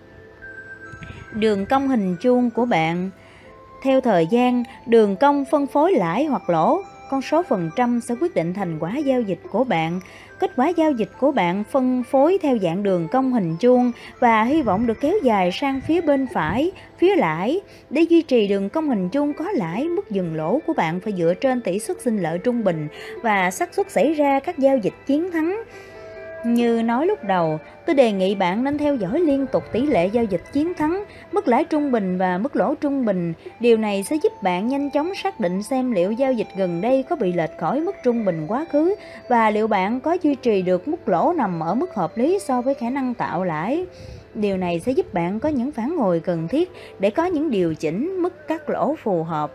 S1: Đường cong hình chuông của bạn. Theo thời gian, đường cong phân phối lãi hoặc lỗ, con số phần trăm sẽ quyết định thành quả giao dịch của bạn. Kết quả giao dịch của bạn phân phối theo dạng đường cong hình chuông và hy vọng được kéo dài sang phía bên phải, phía lãi. Để duy trì đường cong hình chuông có lãi, mức dừng lỗ của bạn phải dựa trên tỷ suất sinh lợi trung bình và xác suất xảy ra các giao dịch chiến thắng. Như nói lúc đầu, tôi đề nghị bạn nên theo dõi liên tục tỷ lệ giao dịch chiến thắng, mức lãi trung bình và mức lỗ trung bình. Điều này sẽ giúp bạn nhanh chóng xác định xem liệu giao dịch gần đây có bị lệch khỏi mức trung bình quá khứ và liệu bạn có duy trì được mức lỗ nằm ở mức hợp lý so với khả năng tạo lãi. Điều này sẽ giúp bạn có những phản hồi cần thiết để có những điều chỉnh mức cắt lỗ phù hợp.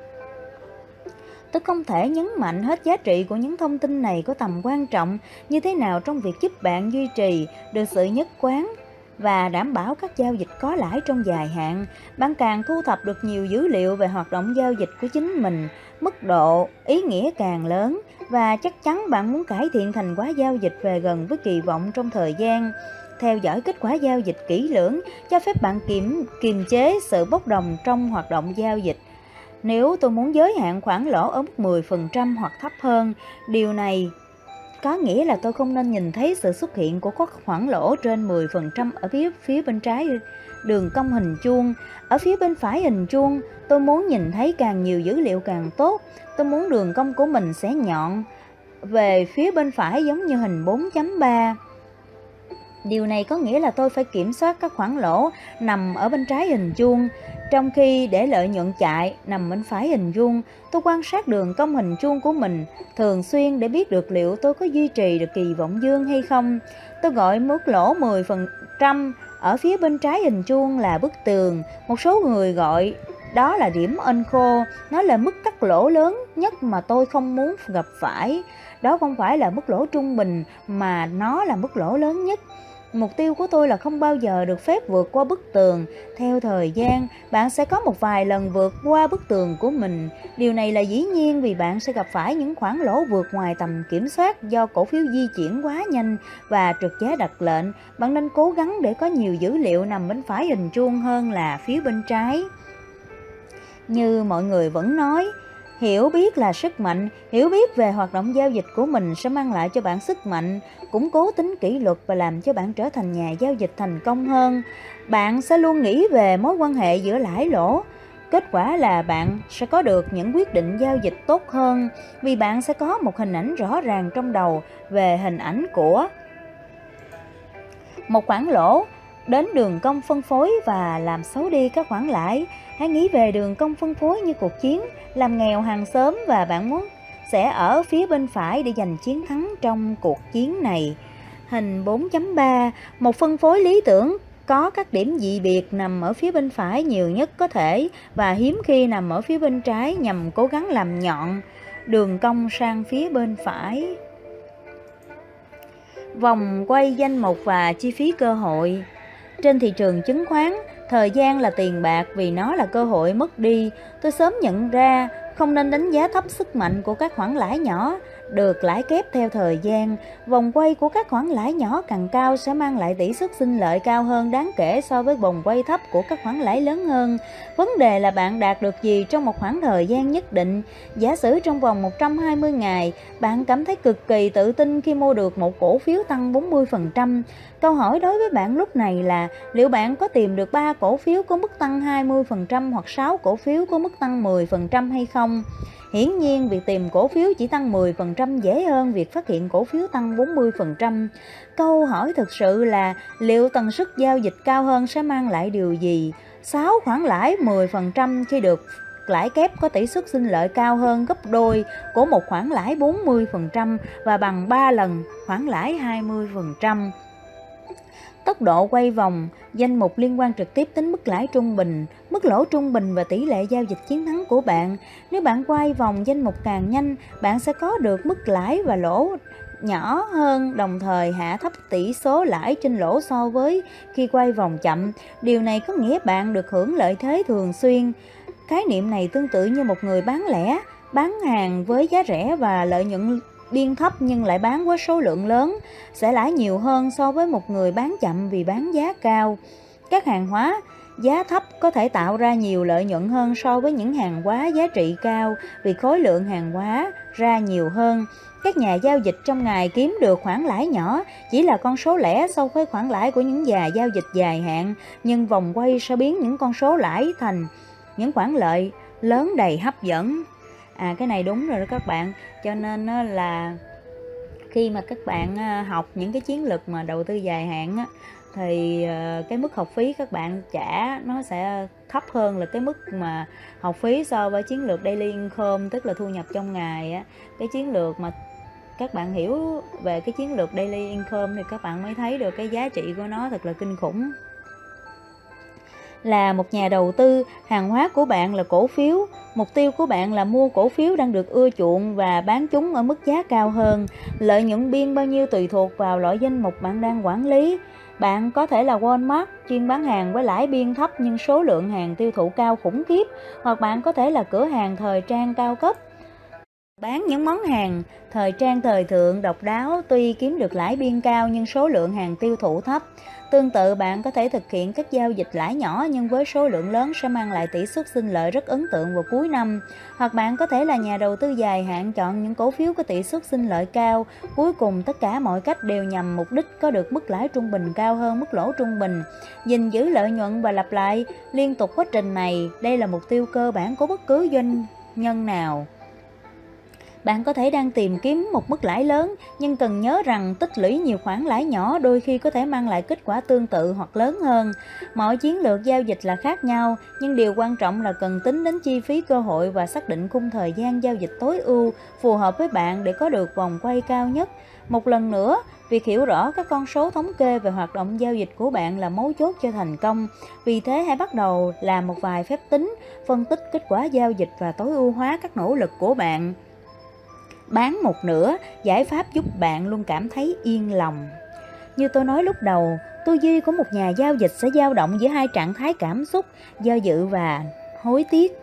S1: Tôi không thể nhấn mạnh hết giá trị của những thông tin này có tầm quan trọng như thế nào trong việc giúp bạn duy trì được sự nhất quán và đảm bảo các giao dịch có lãi trong dài hạn. Bạn càng thu thập được nhiều dữ liệu về hoạt động giao dịch của chính mình, mức độ ý nghĩa càng lớn, và chắc chắn bạn muốn cải thiện thành quả giao dịch về gần với kỳ vọng trong thời gian. Theo dõi kết quả giao dịch kỹ lưỡng cho phép bạn kiểm kiềm chế sự bốc đồng trong hoạt động giao dịch. Nếu tôi muốn giới hạn khoản lỗ ở mức mười phần trăm hoặc thấp hơn, điều này có nghĩa là tôi không nên nhìn thấy sự xuất hiện của các khoản lỗ trên mười phần trăm ở phía phía bên trái đường cong hình chuông. Ở phía bên phải hình chuông, tôi muốn nhìn thấy càng nhiều dữ liệu càng tốt. Tôi muốn đường cong của mình sẽ nhọn về phía bên phải giống như hình bốn chấm ba. Điều này có nghĩa là tôi phải kiểm soát các khoản lỗ nằm ở bên trái hình chuông, trong khi để lợi nhuận chạy nằm bên phải hình chuông. Tôi quan sát đường cong hình chuông của mình thường xuyên để biết được liệu tôi có duy trì được kỳ vọng dương hay không. Tôi gọi mức lỗ mười phần trăm ở phía bên trái hình chuông là bức tường. Một số người gọi đó là điểm ân khô. Nó là mức cắt lỗ lớn nhất mà tôi không muốn gặp phải. Đó không phải là mức lỗ trung bình mà nó là mức lỗ lớn nhất. Mục tiêu của tôi là không bao giờ được phép vượt qua bức tường. Theo thời gian, bạn sẽ có một vài lần vượt qua bức tường của mình. Điều này là dĩ nhiên vì bạn sẽ gặp phải những khoản lỗ vượt ngoài tầm kiểm soát do cổ phiếu di chuyển quá nhanh và trượt giá đặt lệnh. Bạn nên cố gắng để có nhiều dữ liệu nằm bên phải hình chuông hơn là phía bên trái. Như mọi người vẫn nói, hiểu biết là sức mạnh. Hiểu biết về hoạt động giao dịch của mình sẽ mang lại cho bạn sức mạnh, củng cố tính kỷ luật và làm cho bạn trở thành nhà giao dịch thành công hơn. Bạn sẽ luôn nghĩ về mối quan hệ giữa lãi lỗ. Kết quả là bạn sẽ có được những quyết định giao dịch tốt hơn, vì bạn sẽ có một hình ảnh rõ ràng trong đầu về hình ảnh của một khoản lỗ đến đường cong phân phối và làm xấu đi các khoản lãi. Hãy nghĩ về đường cong phân phối như cuộc chiến làm nghèo hàng xóm, và bạn muốn sẽ ở phía bên phải để giành chiến thắng trong cuộc chiến này. Hình bốn chấm ba, một phân phối lý tưởng có các điểm dị biệt nằm ở phía bên phải nhiều nhất có thể và hiếm khi nằm ở phía bên trái nhằm cố gắng làm nhọn đường cong sang phía bên phải. Vòng quay danh mục và chi phí cơ hội. Trên thị trường chứng khoán, thời gian là tiền bạc vì nó là cơ hội mất đi. Tôi sớm nhận ra không nên đánh giá thấp sức mạnh của các khoản lãi nhỏ được lãi kép theo thời gian. Vòng quay của các khoản lãi nhỏ càng cao sẽ mang lại tỷ suất sinh lợi cao hơn đáng kể so với vòng quay thấp của các khoản lãi lớn hơn. Vấn đề là bạn đạt được gì trong một khoảng thời gian nhất định. Giả sử trong vòng một trăm hai mươi ngày, bạn cảm thấy cực kỳ tự tin khi mua được một cổ phiếu tăng bốn mươi phần trăm. Câu hỏi đối với bạn lúc này là liệu bạn có tìm được ba cổ phiếu có mức tăng hai mươi phần trăm hoặc sáu cổ phiếu có mức tăng mười phần trăm hay không? Hiển nhiên, việc tìm cổ phiếu chỉ tăng mười phần trăm dễ hơn việc phát hiện cổ phiếu tăng bốn mươi phần trăm. Câu hỏi thực sự là liệu tần suất giao dịch cao hơn sẽ mang lại điều gì? sáu khoản lãi mười phần trăm khi được lãi kép có tỷ suất sinh lợi cao hơn gấp đôi của một khoản lãi bốn mươi phần trăm và bằng ba lần khoản lãi hai mươi phần trăm. Tốc độ quay vòng danh mục liên quan trực tiếp đến mức lãi trung bình, mức lỗ trung bình và tỷ lệ giao dịch chiến thắng của bạn. Nếu bạn quay vòng danh mục càng nhanh, bạn sẽ có được mức lãi và lỗ nhỏ hơn, đồng thời hạ thấp tỷ số lãi trên lỗ so với khi quay vòng chậm. Điều này có nghĩa bạn được hưởng lợi thế thường xuyên. Khái niệm này tương tự như một người bán lẻ, bán hàng với giá rẻ và lợi nhuận biên thấp nhưng lại bán với số lượng lớn, sẽ lãi nhiều hơn so với một người bán chậm vì bán giá cao. Các hàng hóa giá thấp có thể tạo ra nhiều lợi nhuận hơn so với những hàng hóa giá trị cao vì khối lượng hàng hóa ra nhiều hơn. Các nhà giao dịch trong ngày kiếm được khoản lãi nhỏ chỉ là con số lẻ so với khoản lãi của những nhà giao dịch dài hạn, nhưng vòng quay sẽ biến những con số lãi thành những khoản lợi lớn đầy hấp dẫn. À, cái này đúng rồi đó các bạn. Cho nên là khi mà các bạn học những cái chiến lược mà đầu tư dài hạn á, thì cái mức học phí các bạn trả nó sẽ thấp hơn là cái mức mà học phí so với chiến lược daily income, tức là thu nhập trong ngày á. Cái chiến lược mà các bạn hiểu về cái chiến lược daily income thì các bạn mới thấy được cái giá trị của nó thật là kinh khủng. là một nhà đầu tư, hàng hóa của bạn là cổ phiếu. Mục tiêu của bạn là mua cổ phiếu đang được ưa chuộng và bán chúng ở mức giá cao hơn. Lợi nhuận biên bao nhiêu tùy thuộc vào loại danh mục bạn đang quản lý. Bạn có thể là Walmart, chuyên bán hàng với lãi biên thấp nhưng số lượng hàng tiêu thụ cao khủng khiếp. Hoặc bạn có thể là cửa hàng thời trang cao cấp, bán những món hàng thời trang thời thượng độc đáo, tuy kiếm được lãi biên cao nhưng số lượng hàng tiêu thụ thấp. Tương tự, bạn có thể thực hiện các giao dịch lãi nhỏ nhưng với số lượng lớn sẽ mang lại tỷ suất sinh lợi rất ấn tượng vào cuối năm. Hoặc bạn có thể là nhà đầu tư dài hạn, chọn những cổ phiếu có tỷ suất sinh lợi cao. Cuối cùng, tất cả mọi cách đều nhằm mục đích có được mức lãi trung bình cao hơn mức lỗ trung bình, gìn giữ lợi nhuận và lặp lại liên tục quá trình này. Đây là mục tiêu cơ bản của bất cứ doanh nhân nào. Bạn có thể đang tìm kiếm một mức lãi lớn, nhưng cần nhớ rằng tích lũy nhiều khoản lãi nhỏ đôi khi có thể mang lại kết quả tương tự hoặc lớn hơn. Mọi chiến lược giao dịch là khác nhau, nhưng điều quan trọng là cần tính đến chi phí cơ hội và xác định khung thời gian giao dịch tối ưu phù hợp với bạn để có được vòng quay cao nhất. Một lần nữa, việc hiểu rõ các con số thống kê về hoạt động giao dịch của bạn là mấu chốt cho thành công. Vì thế, hãy bắt đầu làm một vài phép tính, phân tích kết quả giao dịch và tối ưu hóa các nỗ lực của bạn. Bán một nửa, giải pháp giúp bạn luôn cảm thấy yên lòng. Như tôi nói lúc đầu, tư duy của một nhà giao dịch sẽ dao động giữa hai trạng thái cảm xúc, do dự và hối tiếc.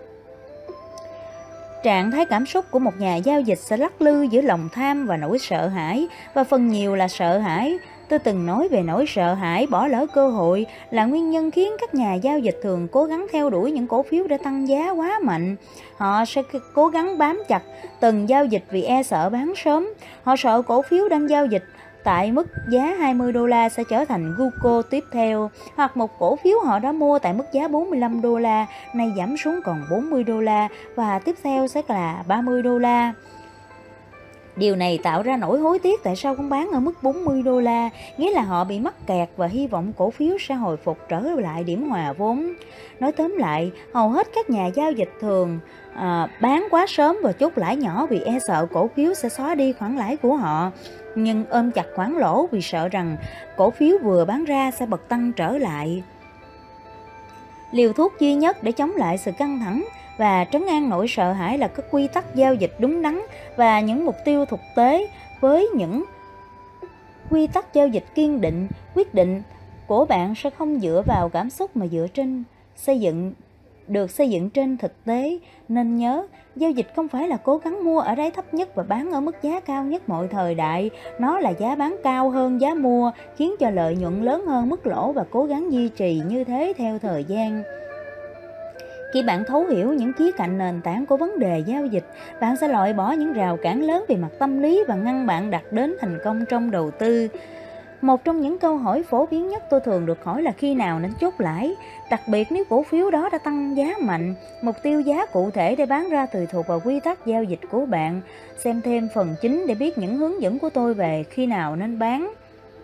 S1: Trạng thái cảm xúc của một nhà giao dịch sẽ lắc lư giữa lòng tham và nỗi sợ hãi, và phần nhiều là sợ hãi. Tôi từng nói về nỗi sợ hãi bỏ lỡ cơ hội là nguyên nhân khiến các nhà giao dịch thường cố gắng theo đuổi những cổ phiếu đã tăng giá quá mạnh. Họ sẽ cố gắng bám chặt từng giao dịch vì e sợ bán sớm. Họ sợ cổ phiếu đang giao dịch tại mức giá hai mươi đô la sẽ trở thành Google tiếp theo, hoặc một cổ phiếu họ đã mua tại mức giá bốn mươi lăm đô la nay giảm xuống còn bốn mươi đô la và tiếp theo sẽ là ba mươi đô la. Điều này tạo ra nỗi hối tiếc tại sao không bán ở mức bốn mươi đô la, nghĩa là họ bị mắc kẹt và hy vọng cổ phiếu sẽ hồi phục trở lại điểm hòa vốn. Nói tóm lại, hầu hết các nhà giao dịch thường à, bán quá sớm và chốt lãi nhỏ vì e sợ cổ phiếu sẽ xóa đi khoản lãi của họ, nhưng ôm chặt khoản lỗ vì sợ rằng cổ phiếu vừa bán ra sẽ bật tăng trở lại. Liều thuốc duy nhất để chống lại sự căng thẳng và trấn an nỗi sợ hãi là các quy tắc giao dịch đúng đắn và những mục tiêu thực tế. Với những quy tắc giao dịch kiên định, quyết định của bạn sẽ không dựa vào cảm xúc mà dựa trên xây dựng được xây dựng trên thực tế. Nên nhớ, giao dịch không phải là cố gắng mua ở đáy thấp nhất và bán ở mức giá cao nhất mọi thời đại. Nó là giá bán cao hơn giá mua, khiến cho lợi nhuận lớn hơn mức lỗ và cố gắng duy trì như thế theo thời gian. Khi bạn thấu hiểu những khía cạnh nền tảng của vấn đề giao dịch, bạn sẽ loại bỏ những rào cản lớn về mặt tâm lý và ngăn bạn đạt đến thành công trong đầu tư. Một trong những câu hỏi phổ biến nhất tôi thường được hỏi là khi nào nên chốt lãi, đặc biệt nếu cổ phiếu đó đã tăng giá mạnh. Mục tiêu giá cụ thể để bán ra tùy thuộc vào quy tắc giao dịch của bạn. Xem thêm phần chính để biết những hướng dẫn của tôi về khi nào nên bán.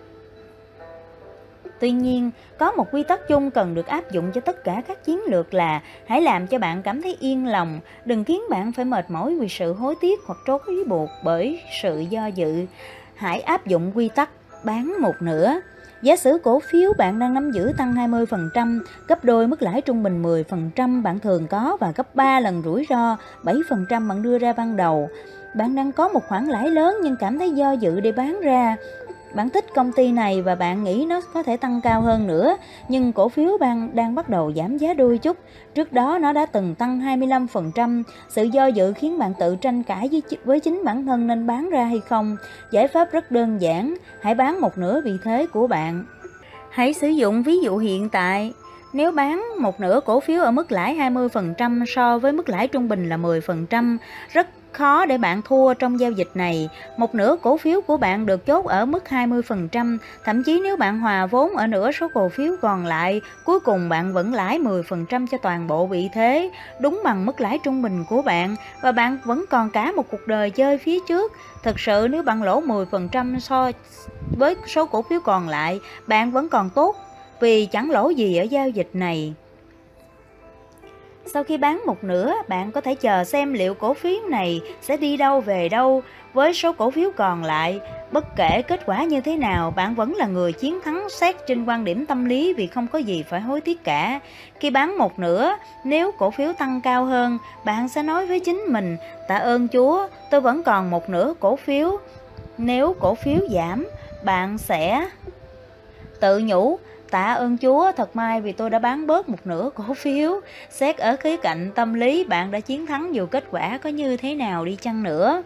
S1: Tuy nhiên, có một quy tắc chung cần được áp dụng cho tất cả các chiến lược là hãy làm cho bạn cảm thấy yên lòng, đừng khiến bạn phải mệt mỏi vì sự hối tiếc hoặc trói buộc bởi sự do dự. Hãy áp dụng quy tắc bán một nửa. Giả sử cổ phiếu bạn đang nắm giữ tăng hai mươi phần trăm, gấp đôi mức lãi trung bình mười phần trăm bạn thường có và gấp ba lần rủi ro bảy phần trăm bạn đưa ra ban đầu. Bạn đang có một khoản lãi lớn nhưng cảm thấy do dự để bán ra. Bạn thích công ty này và bạn nghĩ nó có thể tăng cao hơn nữa, nhưng cổ phiếu bạn đang bắt đầu giảm giá đôi chút. Trước đó nó đã từng tăng hai mươi lăm phần trăm. Sự do dự khiến bạn tự tranh cãi với, với chính bản thân nên bán ra hay không. Giải pháp rất đơn giản, hãy bán một nửa vị thế của bạn. Hãy sử dụng ví dụ hiện tại. Nếu bán một nửa cổ phiếu ở mức lãi hai mươi phần trăm so với mức lãi trung bình là mười phần trăm, rất khó để bạn thua trong giao dịch này. Một nửa cổ phiếu của bạn được chốt ở mức hai mươi phần trăm, thậm chí nếu bạn hòa vốn ở nửa số cổ phiếu còn lại, cuối cùng bạn vẫn lãi mười phần trăm cho toàn bộ vị thế, đúng bằng mức lãi trung bình của bạn, và bạn vẫn còn cả một cuộc đời chơi phía trước. Thực sự nếu bạn lỗ mười phần trăm so với số cổ phiếu còn lại, bạn vẫn còn tốt vì chẳng lỗ gì ở giao dịch này. Sau khi bán một nửa, bạn có thể chờ xem liệu cổ phiếu này sẽ đi đâu về đâu với số cổ phiếu còn lại. Bất kể kết quả như thế nào, bạn vẫn là người chiến thắng xét trên quan điểm tâm lý vì không có gì phải hối tiếc cả. Khi bán một nửa, nếu cổ phiếu tăng cao hơn, bạn sẽ nói với chính mình, tạ ơn Chúa, tôi vẫn còn một nửa cổ phiếu. Nếu cổ phiếu giảm, bạn sẽ tự nhủ, tạ ơn Chúa, thật may vì tôi đã bán bớt một nửa cổ phiếu. Xét ở khía cạnh tâm lý, bạn đã chiến thắng dù kết quả có như thế nào đi chăng nữa.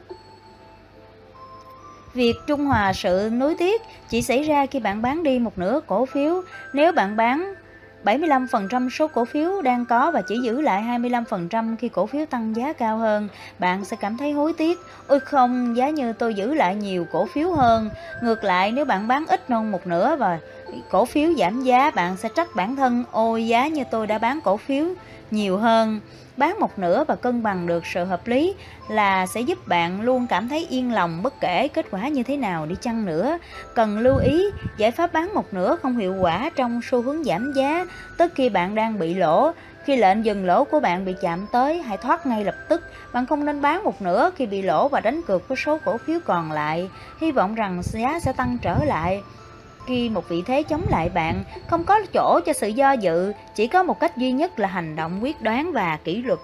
S1: Việc trung hòa sự nuối tiếc chỉ xảy ra khi bạn bán đi một nửa cổ phiếu. Nếu bạn bán bảy mươi lăm phần trăm số cổ phiếu đang có và chỉ giữ lại hai mươi lăm phần trăm khi cổ phiếu tăng giá cao hơn, bạn sẽ cảm thấy hối tiếc. Ôi không, giá như tôi giữ lại nhiều cổ phiếu hơn. Ngược lại, nếu bạn bán ít hơn một nửa và cổ phiếu giảm giá, bạn sẽ trách bản thân, ôi giá như tôi đã bán cổ phiếu nhiều hơn. Bán một nửa và cân bằng được sự hợp lý là sẽ giúp bạn luôn cảm thấy yên lòng bất kể kết quả như thế nào đi chăng nữa. Cần lưu ý, giải pháp bán một nửa không hiệu quả trong xu hướng giảm giá, tức khi bạn đang bị lỗ. Khi lệnh dừng lỗ của bạn bị chạm tới, hãy thoát ngay lập tức. Bạn không nên bán một nửa khi bị lỗ và đánh cược với số cổ phiếu còn lại, hy vọng rằng giá sẽ tăng trở lại. Khi một vị thế chống lại bạn, không có chỗ cho sự do dự, chỉ có một cách duy nhất là hành động quyết đoán và kỷ luật.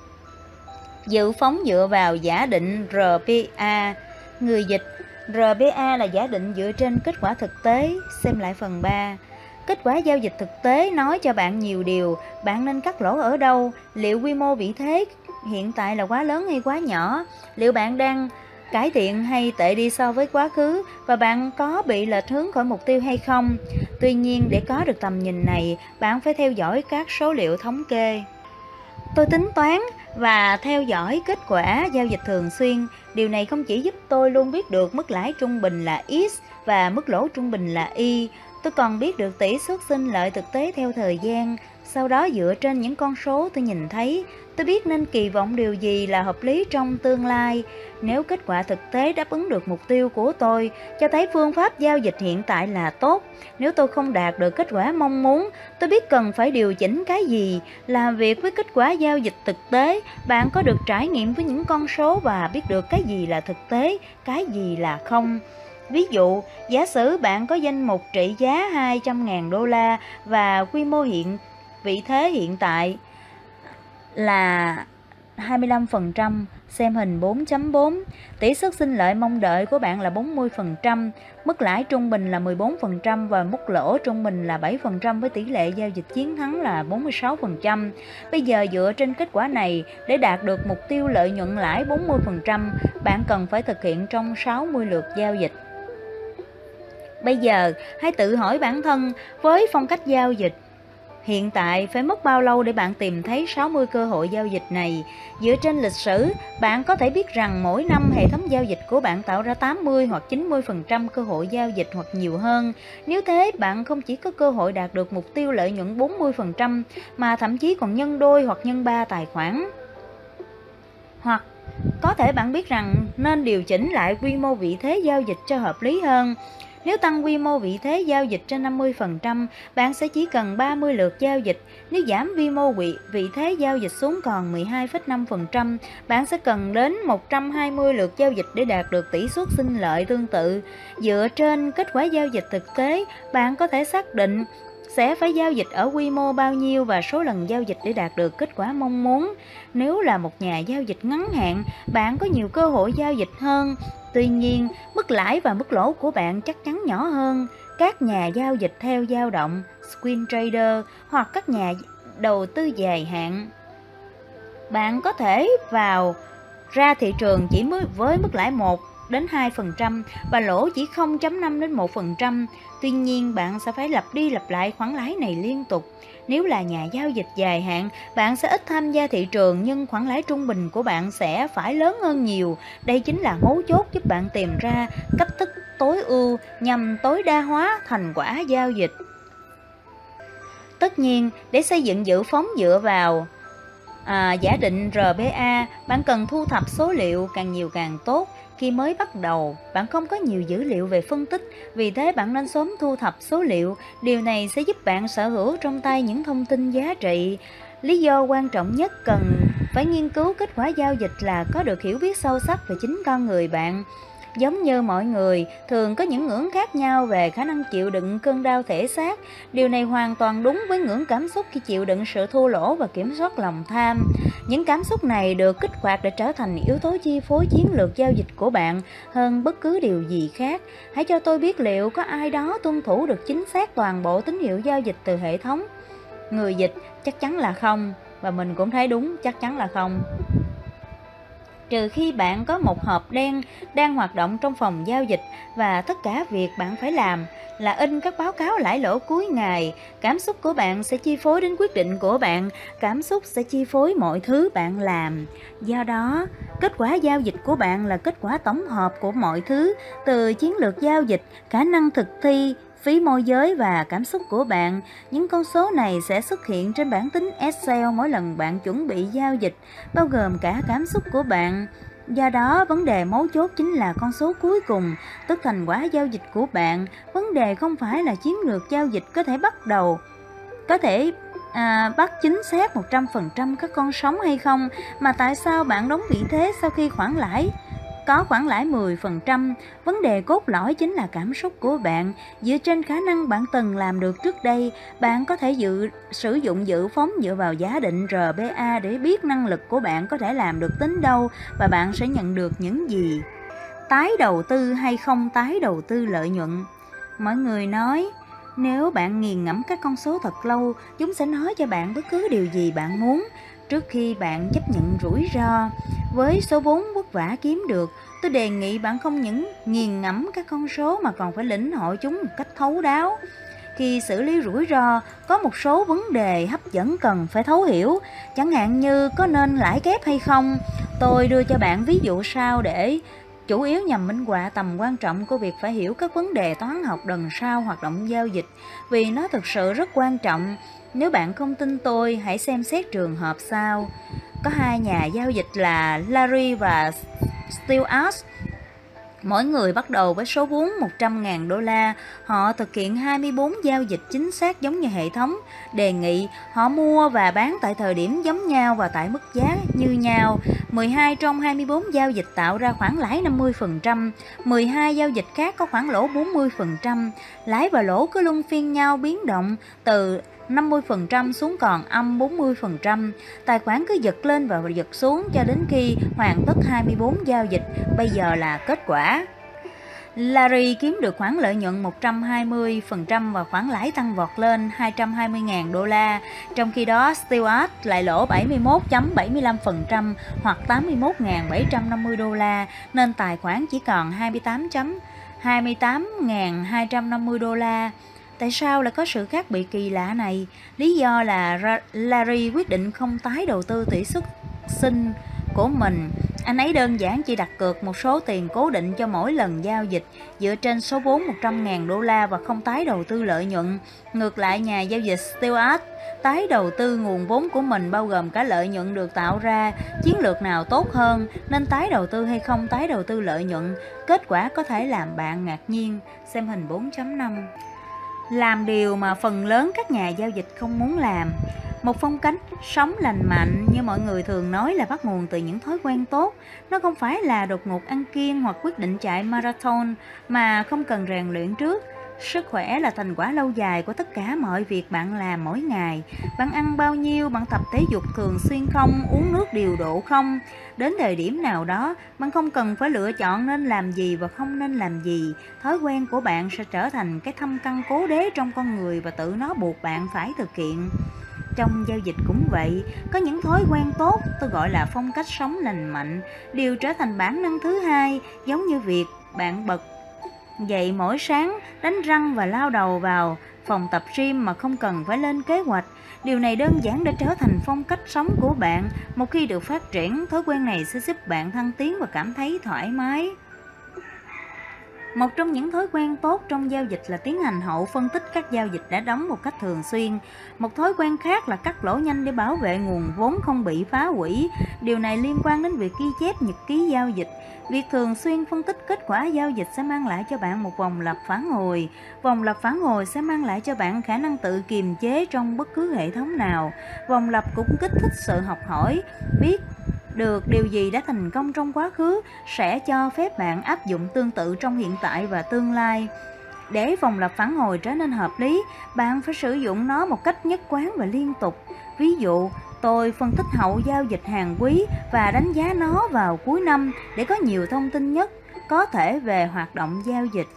S1: Dự phóng dựa vào giả định rờ pê a. Người dịch, rờ pê a là giả định dựa trên kết quả thực tế. Xem lại phần ba. Kết quả giao dịch thực tế nói cho bạn nhiều điều. Bạn nên cắt lỗ ở đâu? Liệu quy mô vị thế hiện tại là quá lớn hay quá nhỏ? Liệu bạn đang cải thiện hay tệ đi so với quá khứ, và bạn có bị lệch hướng khỏi mục tiêu hay không? Tuy nhiên, để có được tầm nhìn này, bạn phải theo dõi các số liệu thống kê. Tôi tính toán và theo dõi kết quả giao dịch thường xuyên. Điều này không chỉ giúp tôi luôn biết được mức lãi trung bình là X và mức lỗ trung bình là Y, tôi còn biết được tỷ suất sinh lợi thực tế theo thời gian. Sau đó dựa trên những con số tôi nhìn thấy, tôi biết nên kỳ vọng điều gì là hợp lý trong tương lai. Nếu kết quả thực tế đáp ứng được mục tiêu của tôi, cho thấy phương pháp giao dịch hiện tại là tốt. Nếu tôi không đạt được kết quả mong muốn, tôi biết cần phải điều chỉnh cái gì. Làm việc với kết quả giao dịch thực tế, bạn có được trải nghiệm với những con số và biết được cái gì là thực tế, cái gì là không. Ví dụ, giả sử bạn có danh mục trị giá hai trăm nghìn đô la và quy mô hiện vị thế hiện tại là hai mươi lăm phần trăm, xem hình bốn chấm bốn. Tỷ suất sinh lợi mong đợi của bạn là bốn mươi phần trăm, mức lãi trung bình là mười bốn phần trăm và mức lỗ trung bình là bảy phần trăm với tỷ lệ giao dịch chiến thắng là bốn mươi sáu phần trăm. Bây giờ dựa trên kết quả này, để đạt được mục tiêu lợi nhuận lãi bốn mươi phần trăm, bạn cần phải thực hiện trong sáu mươi lượt giao dịch. Bây giờ, hãy tự hỏi bản thân, với phong cách giao dịch hiện tại, phải mất bao lâu để bạn tìm thấy sáu mươi cơ hội giao dịch này? Dựa trên lịch sử, bạn có thể biết rằng mỗi năm hệ thống giao dịch của bạn tạo ra tám mươi hoặc chín mươi phần trăm cơ hội giao dịch hoặc nhiều hơn. Nếu thế, bạn không chỉ có cơ hội đạt được mục tiêu lợi nhuận bốn mươi phần trăm, mà thậm chí còn nhân đôi hoặc nhân ba tài khoản. Hoặc có thể bạn biết rằng nên điều chỉnh lại quy mô vị thế giao dịch cho hợp lý hơn. Nếu tăng quy mô vị thế giao dịch trên năm mươi phần trăm, bạn sẽ chỉ cần ba mươi lượt giao dịch. Nếu giảm quy mô vị, vị thế giao dịch xuống còn mười hai phẩy năm phần trăm, bạn sẽ cần đến một trăm hai mươi lượt giao dịch để đạt được tỷ suất sinh lợi tương tự. Dựa trên kết quả giao dịch thực tế, bạn có thể xác định sẽ phải giao dịch ở quy mô bao nhiêu và số lần giao dịch để đạt được kết quả mong muốn. Nếu là một nhà giao dịch ngắn hạn, bạn có nhiều cơ hội giao dịch hơn. Tuy nhiên, mức lãi và mức lỗ của bạn chắc chắn nhỏ hơn. Các nhà giao dịch theo dao động, swing trader hoặc các nhà đầu tư dài hạn, bạn có thể vào ra thị trường chỉ với mức lãi một đến hai phần trăm và lỗ chỉ không phẩy năm đến một phần trăm. Tuy nhiên, bạn sẽ phải lặp đi lặp lại khoản lãi này liên tục. Nếu là nhà giao dịch dài hạn, bạn sẽ ít tham gia thị trường nhưng khoản lãi trung bình của bạn sẽ phải lớn hơn nhiều. Đây chính là mấu chốt giúp bạn tìm ra cách thức tối ưu nhằm tối đa hóa thành quả giao dịch. Tất nhiên, để xây dựng dự phóng dựa vào à, giả định rờ pê a, bạn cần thu thập số liệu càng nhiều càng tốt. Khi mới bắt đầu, bạn không có nhiều dữ liệu về phân tích, vì thế bạn nên sớm thu thập số liệu. Điều này sẽ giúp bạn sở hữu trong tay những thông tin giá trị. Lý do quan trọng nhất cần phải nghiên cứu kết quả giao dịch là có được hiểu biết sâu sắc về chính con người bạn. Giống như mọi người, thường có những ngưỡng khác nhau về khả năng chịu đựng cơn đau thể xác. Điều này hoàn toàn đúng với ngưỡng cảm xúc khi chịu đựng sự thua lỗ và kiểm soát lòng tham. Những cảm xúc này được kích hoạt để trở thành yếu tố chi phối chiến lược giao dịch của bạn hơn bất cứ điều gì khác. Hãy cho tôi biết liệu có ai đó tuân thủ được chính xác toàn bộ tín hiệu giao dịch từ hệ thống. Người dịch chắc chắn là không, và mình cũng thấy đúng, chắc chắn là không. Trừ khi bạn có một hộp đen đang hoạt động trong phòng giao dịch và tất cả việc bạn phải làm là in các báo cáo lãi lỗ cuối ngày. Cảm xúc của bạn sẽ chi phối đến quyết định của bạn, cảm xúc sẽ chi phối mọi thứ bạn làm. Do đó, kết quả giao dịch của bạn là kết quả tổng hợp của mọi thứ, từ chiến lược giao dịch, khả năng thực thi, phí môi giới và cảm xúc của bạn. Những con số này sẽ xuất hiện trên bảng tính Excel mỗi lần bạn chuẩn bị giao dịch, bao gồm cả cảm xúc của bạn. Do đó, vấn đề mấu chốt chính là con số cuối cùng, tức thành quả giao dịch của bạn. Vấn đề không phải là chiến lược giao dịch có thể bắt đầu, có thể à, bắt chính xác một trăm phần trăm các con sóng hay không, mà tại sao bạn đóng vị thế sau khi khoản lãi có khoản lãi mười phần trăm. Vấn đề cốt lõi chính là cảm xúc của bạn. Dựa trên khả năng bạn từng làm được trước đây, bạn có thể dự, sử dụng dự phóng dựa vào giá định R B A để biết năng lực của bạn có thể làm được đến đâu và bạn sẽ nhận được những gì. Tái đầu tư hay không tái đầu tư lợi nhuận? Mọi người nói, nếu bạn nghiền ngẫm các con số thật lâu, chúng sẽ nói cho bạn bất cứ điều gì bạn muốn. Trước khi bạn chấp nhận rủi ro với số vốn vất vả kiếm được, tôi đề nghị bạn không những nghiền ngẫm các con số mà còn phải lĩnh hội chúng một cách thấu đáo. Khi xử lý rủi ro, có một số vấn đề hấp dẫn cần phải thấu hiểu, chẳng hạn như có nên lãi kép hay không. Tôi đưa cho bạn ví dụ sau để chủ yếu nhằm minh họa tầm quan trọng của việc phải hiểu các vấn đề toán học đằng sau hoạt động giao dịch, vì nó thực sự rất quan trọng. Nếu bạn không tin tôi, hãy xem xét trường hợp sau. Có hai nhà giao dịch là Larry và Stewart. Mỗi người bắt đầu với số vốn một trăm nghìn đô la. Họ thực hiện hai mươi bốn giao dịch chính xác giống như hệ thống đề nghị. Họ mua và bán tại thời điểm giống nhau và tại mức giá như nhau. mười hai trong hai mươi bốn giao dịch tạo ra khoản lãi năm mươi phần trăm. mười hai giao dịch khác có khoản lỗ bốn mươi phần trăm. Lãi và lỗ cứ luân phiên nhau biến động từ năm mươi phần trăm xuống còn âm bốn mươi phần trăm. Tài khoản cứ giật lên và giật xuống cho đến khi hoàn tất hai mươi bốn giao dịch. Bây giờ là kết quả. Larry kiếm được khoản lợi nhuận một trăm hai mươi phần trăm và khoản lãi tăng vọt lên hai trăm hai mươi nghìn đô la. Trong khi đó, Stewart lại lỗ bảy mươi mốt phẩy bảy mươi lăm phần trăm hoặc tám mươi mốt nghìn bảy trăm năm mươi đô la, nên tài khoản chỉ còn hai mươi tám hai mươi tám nghìn hai trăm năm mươi đô la. Tại sao lại có sự khác biệt kỳ lạ này? Lý do là Larry quyết định không tái đầu tư tỷ suất sinh của mình. Anh ấy đơn giản chỉ đặt cược một số tiền cố định cho mỗi lần giao dịch dựa trên số vốn một trăm nghìn đô la và không tái đầu tư lợi nhuận. Ngược lại, nhà giao dịch Stewart tái đầu tư nguồn vốn của mình bao gồm cả lợi nhuận được tạo ra. Chiến lược nào tốt hơn, nên tái đầu tư hay không tái đầu tư lợi nhuận? Kết quả có thể làm bạn ngạc nhiên. Xem hình bốn chấm năm. Làm điều mà phần lớn các nhà giao dịch không muốn làm. Một phong cách sống lành mạnh như mọi người thường nói là bắt nguồn từ những thói quen tốt. Nó không phải là đột ngột ăn kiêng hoặc quyết định chạy marathon mà không cần rèn luyện trước. Sức khỏe là thành quả lâu dài của tất cả mọi việc bạn làm mỗi ngày. Bạn ăn bao nhiêu, bạn tập thể dục thường xuyên không, uống nước điều độ không. Đến thời điểm nào đó, bạn không cần phải lựa chọn nên làm gì và không nên làm gì. Thói quen của bạn sẽ trở thành cái thâm căn cố đế trong con người và tự nó buộc bạn phải thực hiện. Trong giao dịch cũng vậy, có những thói quen tốt, tôi gọi là phong cách sống lành mạnh, đều trở thành bản năng thứ hai, giống như việc bạn bật dậy mỗi sáng, đánh răng và lao đầu vào phòng tập gym mà không cần phải lên kế hoạch. Điều này đơn giản đã trở thành phong cách sống của bạn. Một khi được phát triển, thói quen này sẽ giúp bạn thăng tiến và cảm thấy thoải mái. Một trong những thói quen tốt trong giao dịch là tiến hành hậu phân tích các giao dịch đã đóng một cách thường xuyên. Một thói quen khác là cắt lỗ nhanh để bảo vệ nguồn vốn không bị phá hủy. Điều này liên quan đến việc ghi chép nhật ký giao dịch. Việc thường xuyên phân tích kết quả giao dịch sẽ mang lại cho bạn một vòng lặp phản hồi. Vòng lặp phản hồi sẽ mang lại cho bạn khả năng tự kiềm chế trong bất cứ hệ thống nào. Vòng lặp cũng kích thích sự học hỏi, biết được điều gì đã thành công trong quá khứ sẽ cho phép bạn áp dụng tương tự trong hiện tại và tương lai. Để vòng lặp phản hồi trở nên hợp lý, bạn phải sử dụng nó một cách nhất quán và liên tục. Ví dụ, tôi phân tích hậu giao dịch hàng quý và đánh giá nó vào cuối năm để có nhiều thông tin nhất có thể về hoạt động giao dịch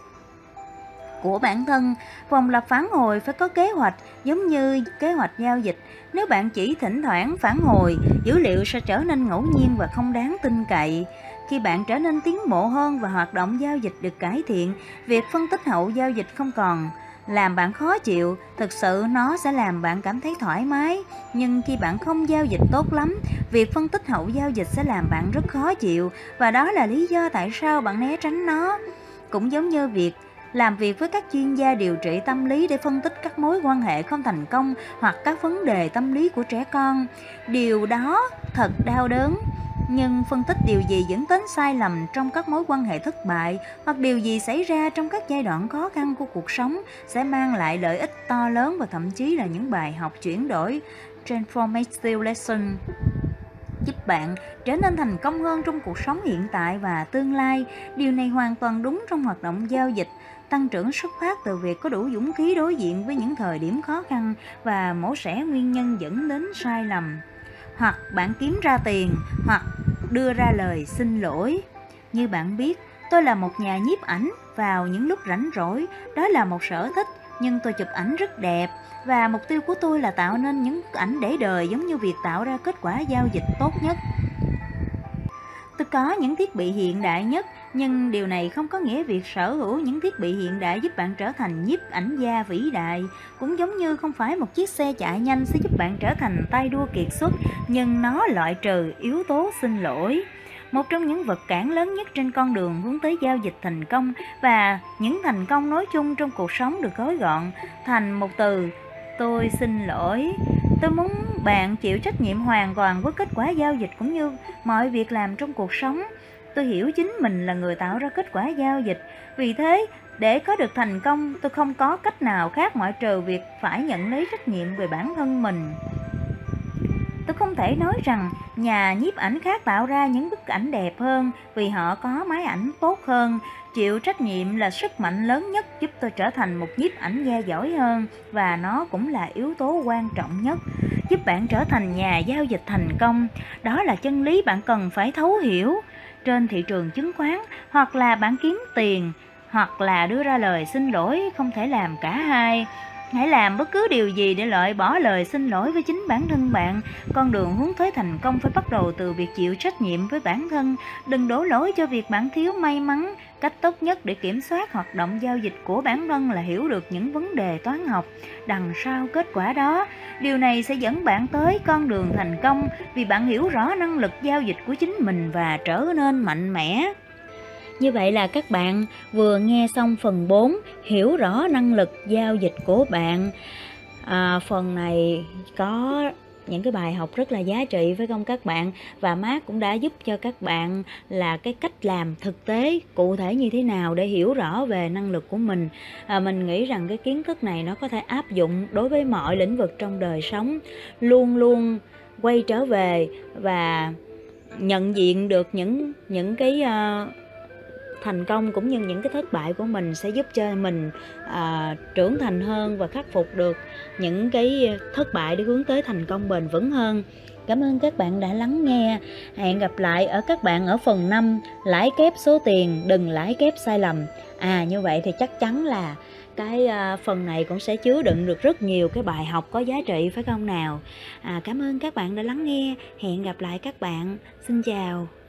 S1: của bản thân. Vòng lặp phản hồi phải có kế hoạch, giống như kế hoạch giao dịch. Nếu bạn chỉ thỉnh thoảng phản hồi, dữ liệu sẽ trở nên ngẫu nhiên và không đáng tin cậy. Khi bạn trở nên tiến bộ hơn và hoạt động giao dịch được cải thiện, việc phân tích hậu giao dịch không còn làm bạn khó chịu, thực sự nó sẽ làm bạn cảm thấy thoải mái. Nhưng khi bạn không giao dịch tốt lắm, việc phân tích hậu giao dịch sẽ làm bạn rất khó chịu, và đó là lý do tại sao bạn né tránh nó. Cũng giống như việc làm việc với các chuyên gia điều trị tâm lý để phân tích các mối quan hệ không thành công hoặc các vấn đề tâm lý của trẻ con. Điều đó thật đau đớn. Nhưng phân tích điều gì dẫn đến sai lầm trong các mối quan hệ thất bại, hoặc điều gì xảy ra trong các giai đoạn khó khăn của cuộc sống sẽ mang lại lợi ích to lớn và thậm chí là những bài học chuyển đổi transformative lesson, giúp bạn trở nên thành công hơn trong cuộc sống hiện tại và tương lai. Điều này hoàn toàn đúng trong hoạt động giao dịch. Tăng trưởng xuất phát từ việc có đủ dũng khí đối diện với những thời điểm khó khăn và mổ xẻ nguyên nhân dẫn đến sai lầm. Hoặc bạn kiếm ra tiền, hoặc đưa ra lời xin lỗi. Như bạn biết, tôi là một nhà nhiếp ảnh. Vào những lúc rảnh rỗi, đó là một sở thích, nhưng tôi chụp ảnh rất đẹp. Và mục tiêu của tôi là tạo nên những ảnh để đời, giống như việc tạo ra kết quả giao dịch tốt nhất. Tôi có những thiết bị hiện đại nhất, nhưng điều này không có nghĩa việc sở hữu những thiết bị hiện đại giúp bạn trở thành nhiếp ảnh gia vĩ đại. Cũng giống như không phải một chiếc xe chạy nhanh sẽ giúp bạn trở thành tay đua kiệt xuất, nhưng nó loại trừ yếu tố xin lỗi. Một trong những vật cản lớn nhất trên con đường hướng tới giao dịch thành công, và những thành công nói chung trong cuộc sống, được gói gọn thành một từ: tôi xin lỗi. Tôi muốn bạn chịu trách nhiệm hoàn toàn với kết quả giao dịch cũng như mọi việc làm trong cuộc sống. Tôi hiểu chính mình là người tạo ra kết quả giao dịch. Vì thế, để có được thành công, tôi không có cách nào khác ngoại trừ việc phải nhận lấy trách nhiệm về bản thân mình. Tôi không thể nói rằng nhà nhiếp ảnh khác tạo ra những bức ảnh đẹp hơn vì họ có máy ảnh tốt hơn. Chịu trách nhiệm là sức mạnh lớn nhất giúp tôi trở thành một nhiếp ảnh gia giỏi hơn, và nó cũng là yếu tố quan trọng nhất giúp bạn trở thành nhà giao dịch thành công. Đó là chân lý bạn cần phải thấu hiểu. Trên thị trường chứng khoán, hoặc là bạn kiếm tiền, hoặc là đưa ra lời xin lỗi, không thể làm cả hai. Hãy làm bất cứ điều gì để loại bỏ lời xin lỗi với chính bản thân bạn. Con đường hướng tới thành công phải bắt đầu từ việc chịu trách nhiệm với bản thân. Đừng đổ lỗi cho việc bạn thiếu may mắn. Cách tốt nhất để kiểm soát hoạt động giao dịch của bản thân là hiểu được những vấn đề toán học đằng sau kết quả đó. Điều này sẽ dẫn bạn tới con đường thành công vì bạn hiểu rõ năng lực giao dịch của chính mình và trở nên mạnh mẽ. Như vậy là các bạn vừa nghe xong phần bốn, hiểu rõ năng lực giao dịch của bạn. À, phần này có những cái bài học rất là giá trị phải không các bạn? Và Mark cũng đã giúp cho các bạn là cái cách làm thực tế cụ thể như thế nào để hiểu rõ về năng lực của mình. À, mình nghĩ rằng cái kiến thức này nó có thể áp dụng đối với mọi lĩnh vực trong đời sống. Luôn luôn quay trở về và nhận diện được những những cái uh, thành công cũng như những cái thất bại của mình sẽ giúp cho mình à, trưởng thành hơn và khắc phục được những cái thất bại để hướng tới thành công bền vững hơn. Cảm ơn các bạn đã lắng nghe. Hẹn gặp lại ở các bạn ở phần năm, lãi kép số tiền, đừng lãi kép sai lầm. À như vậy thì chắc chắn là cái à, phần này cũng sẽ chứa đựng được rất nhiều cái bài học có giá trị phải không nào? À, cảm ơn các bạn đã lắng nghe. Hẹn gặp lại các bạn. Xin chào.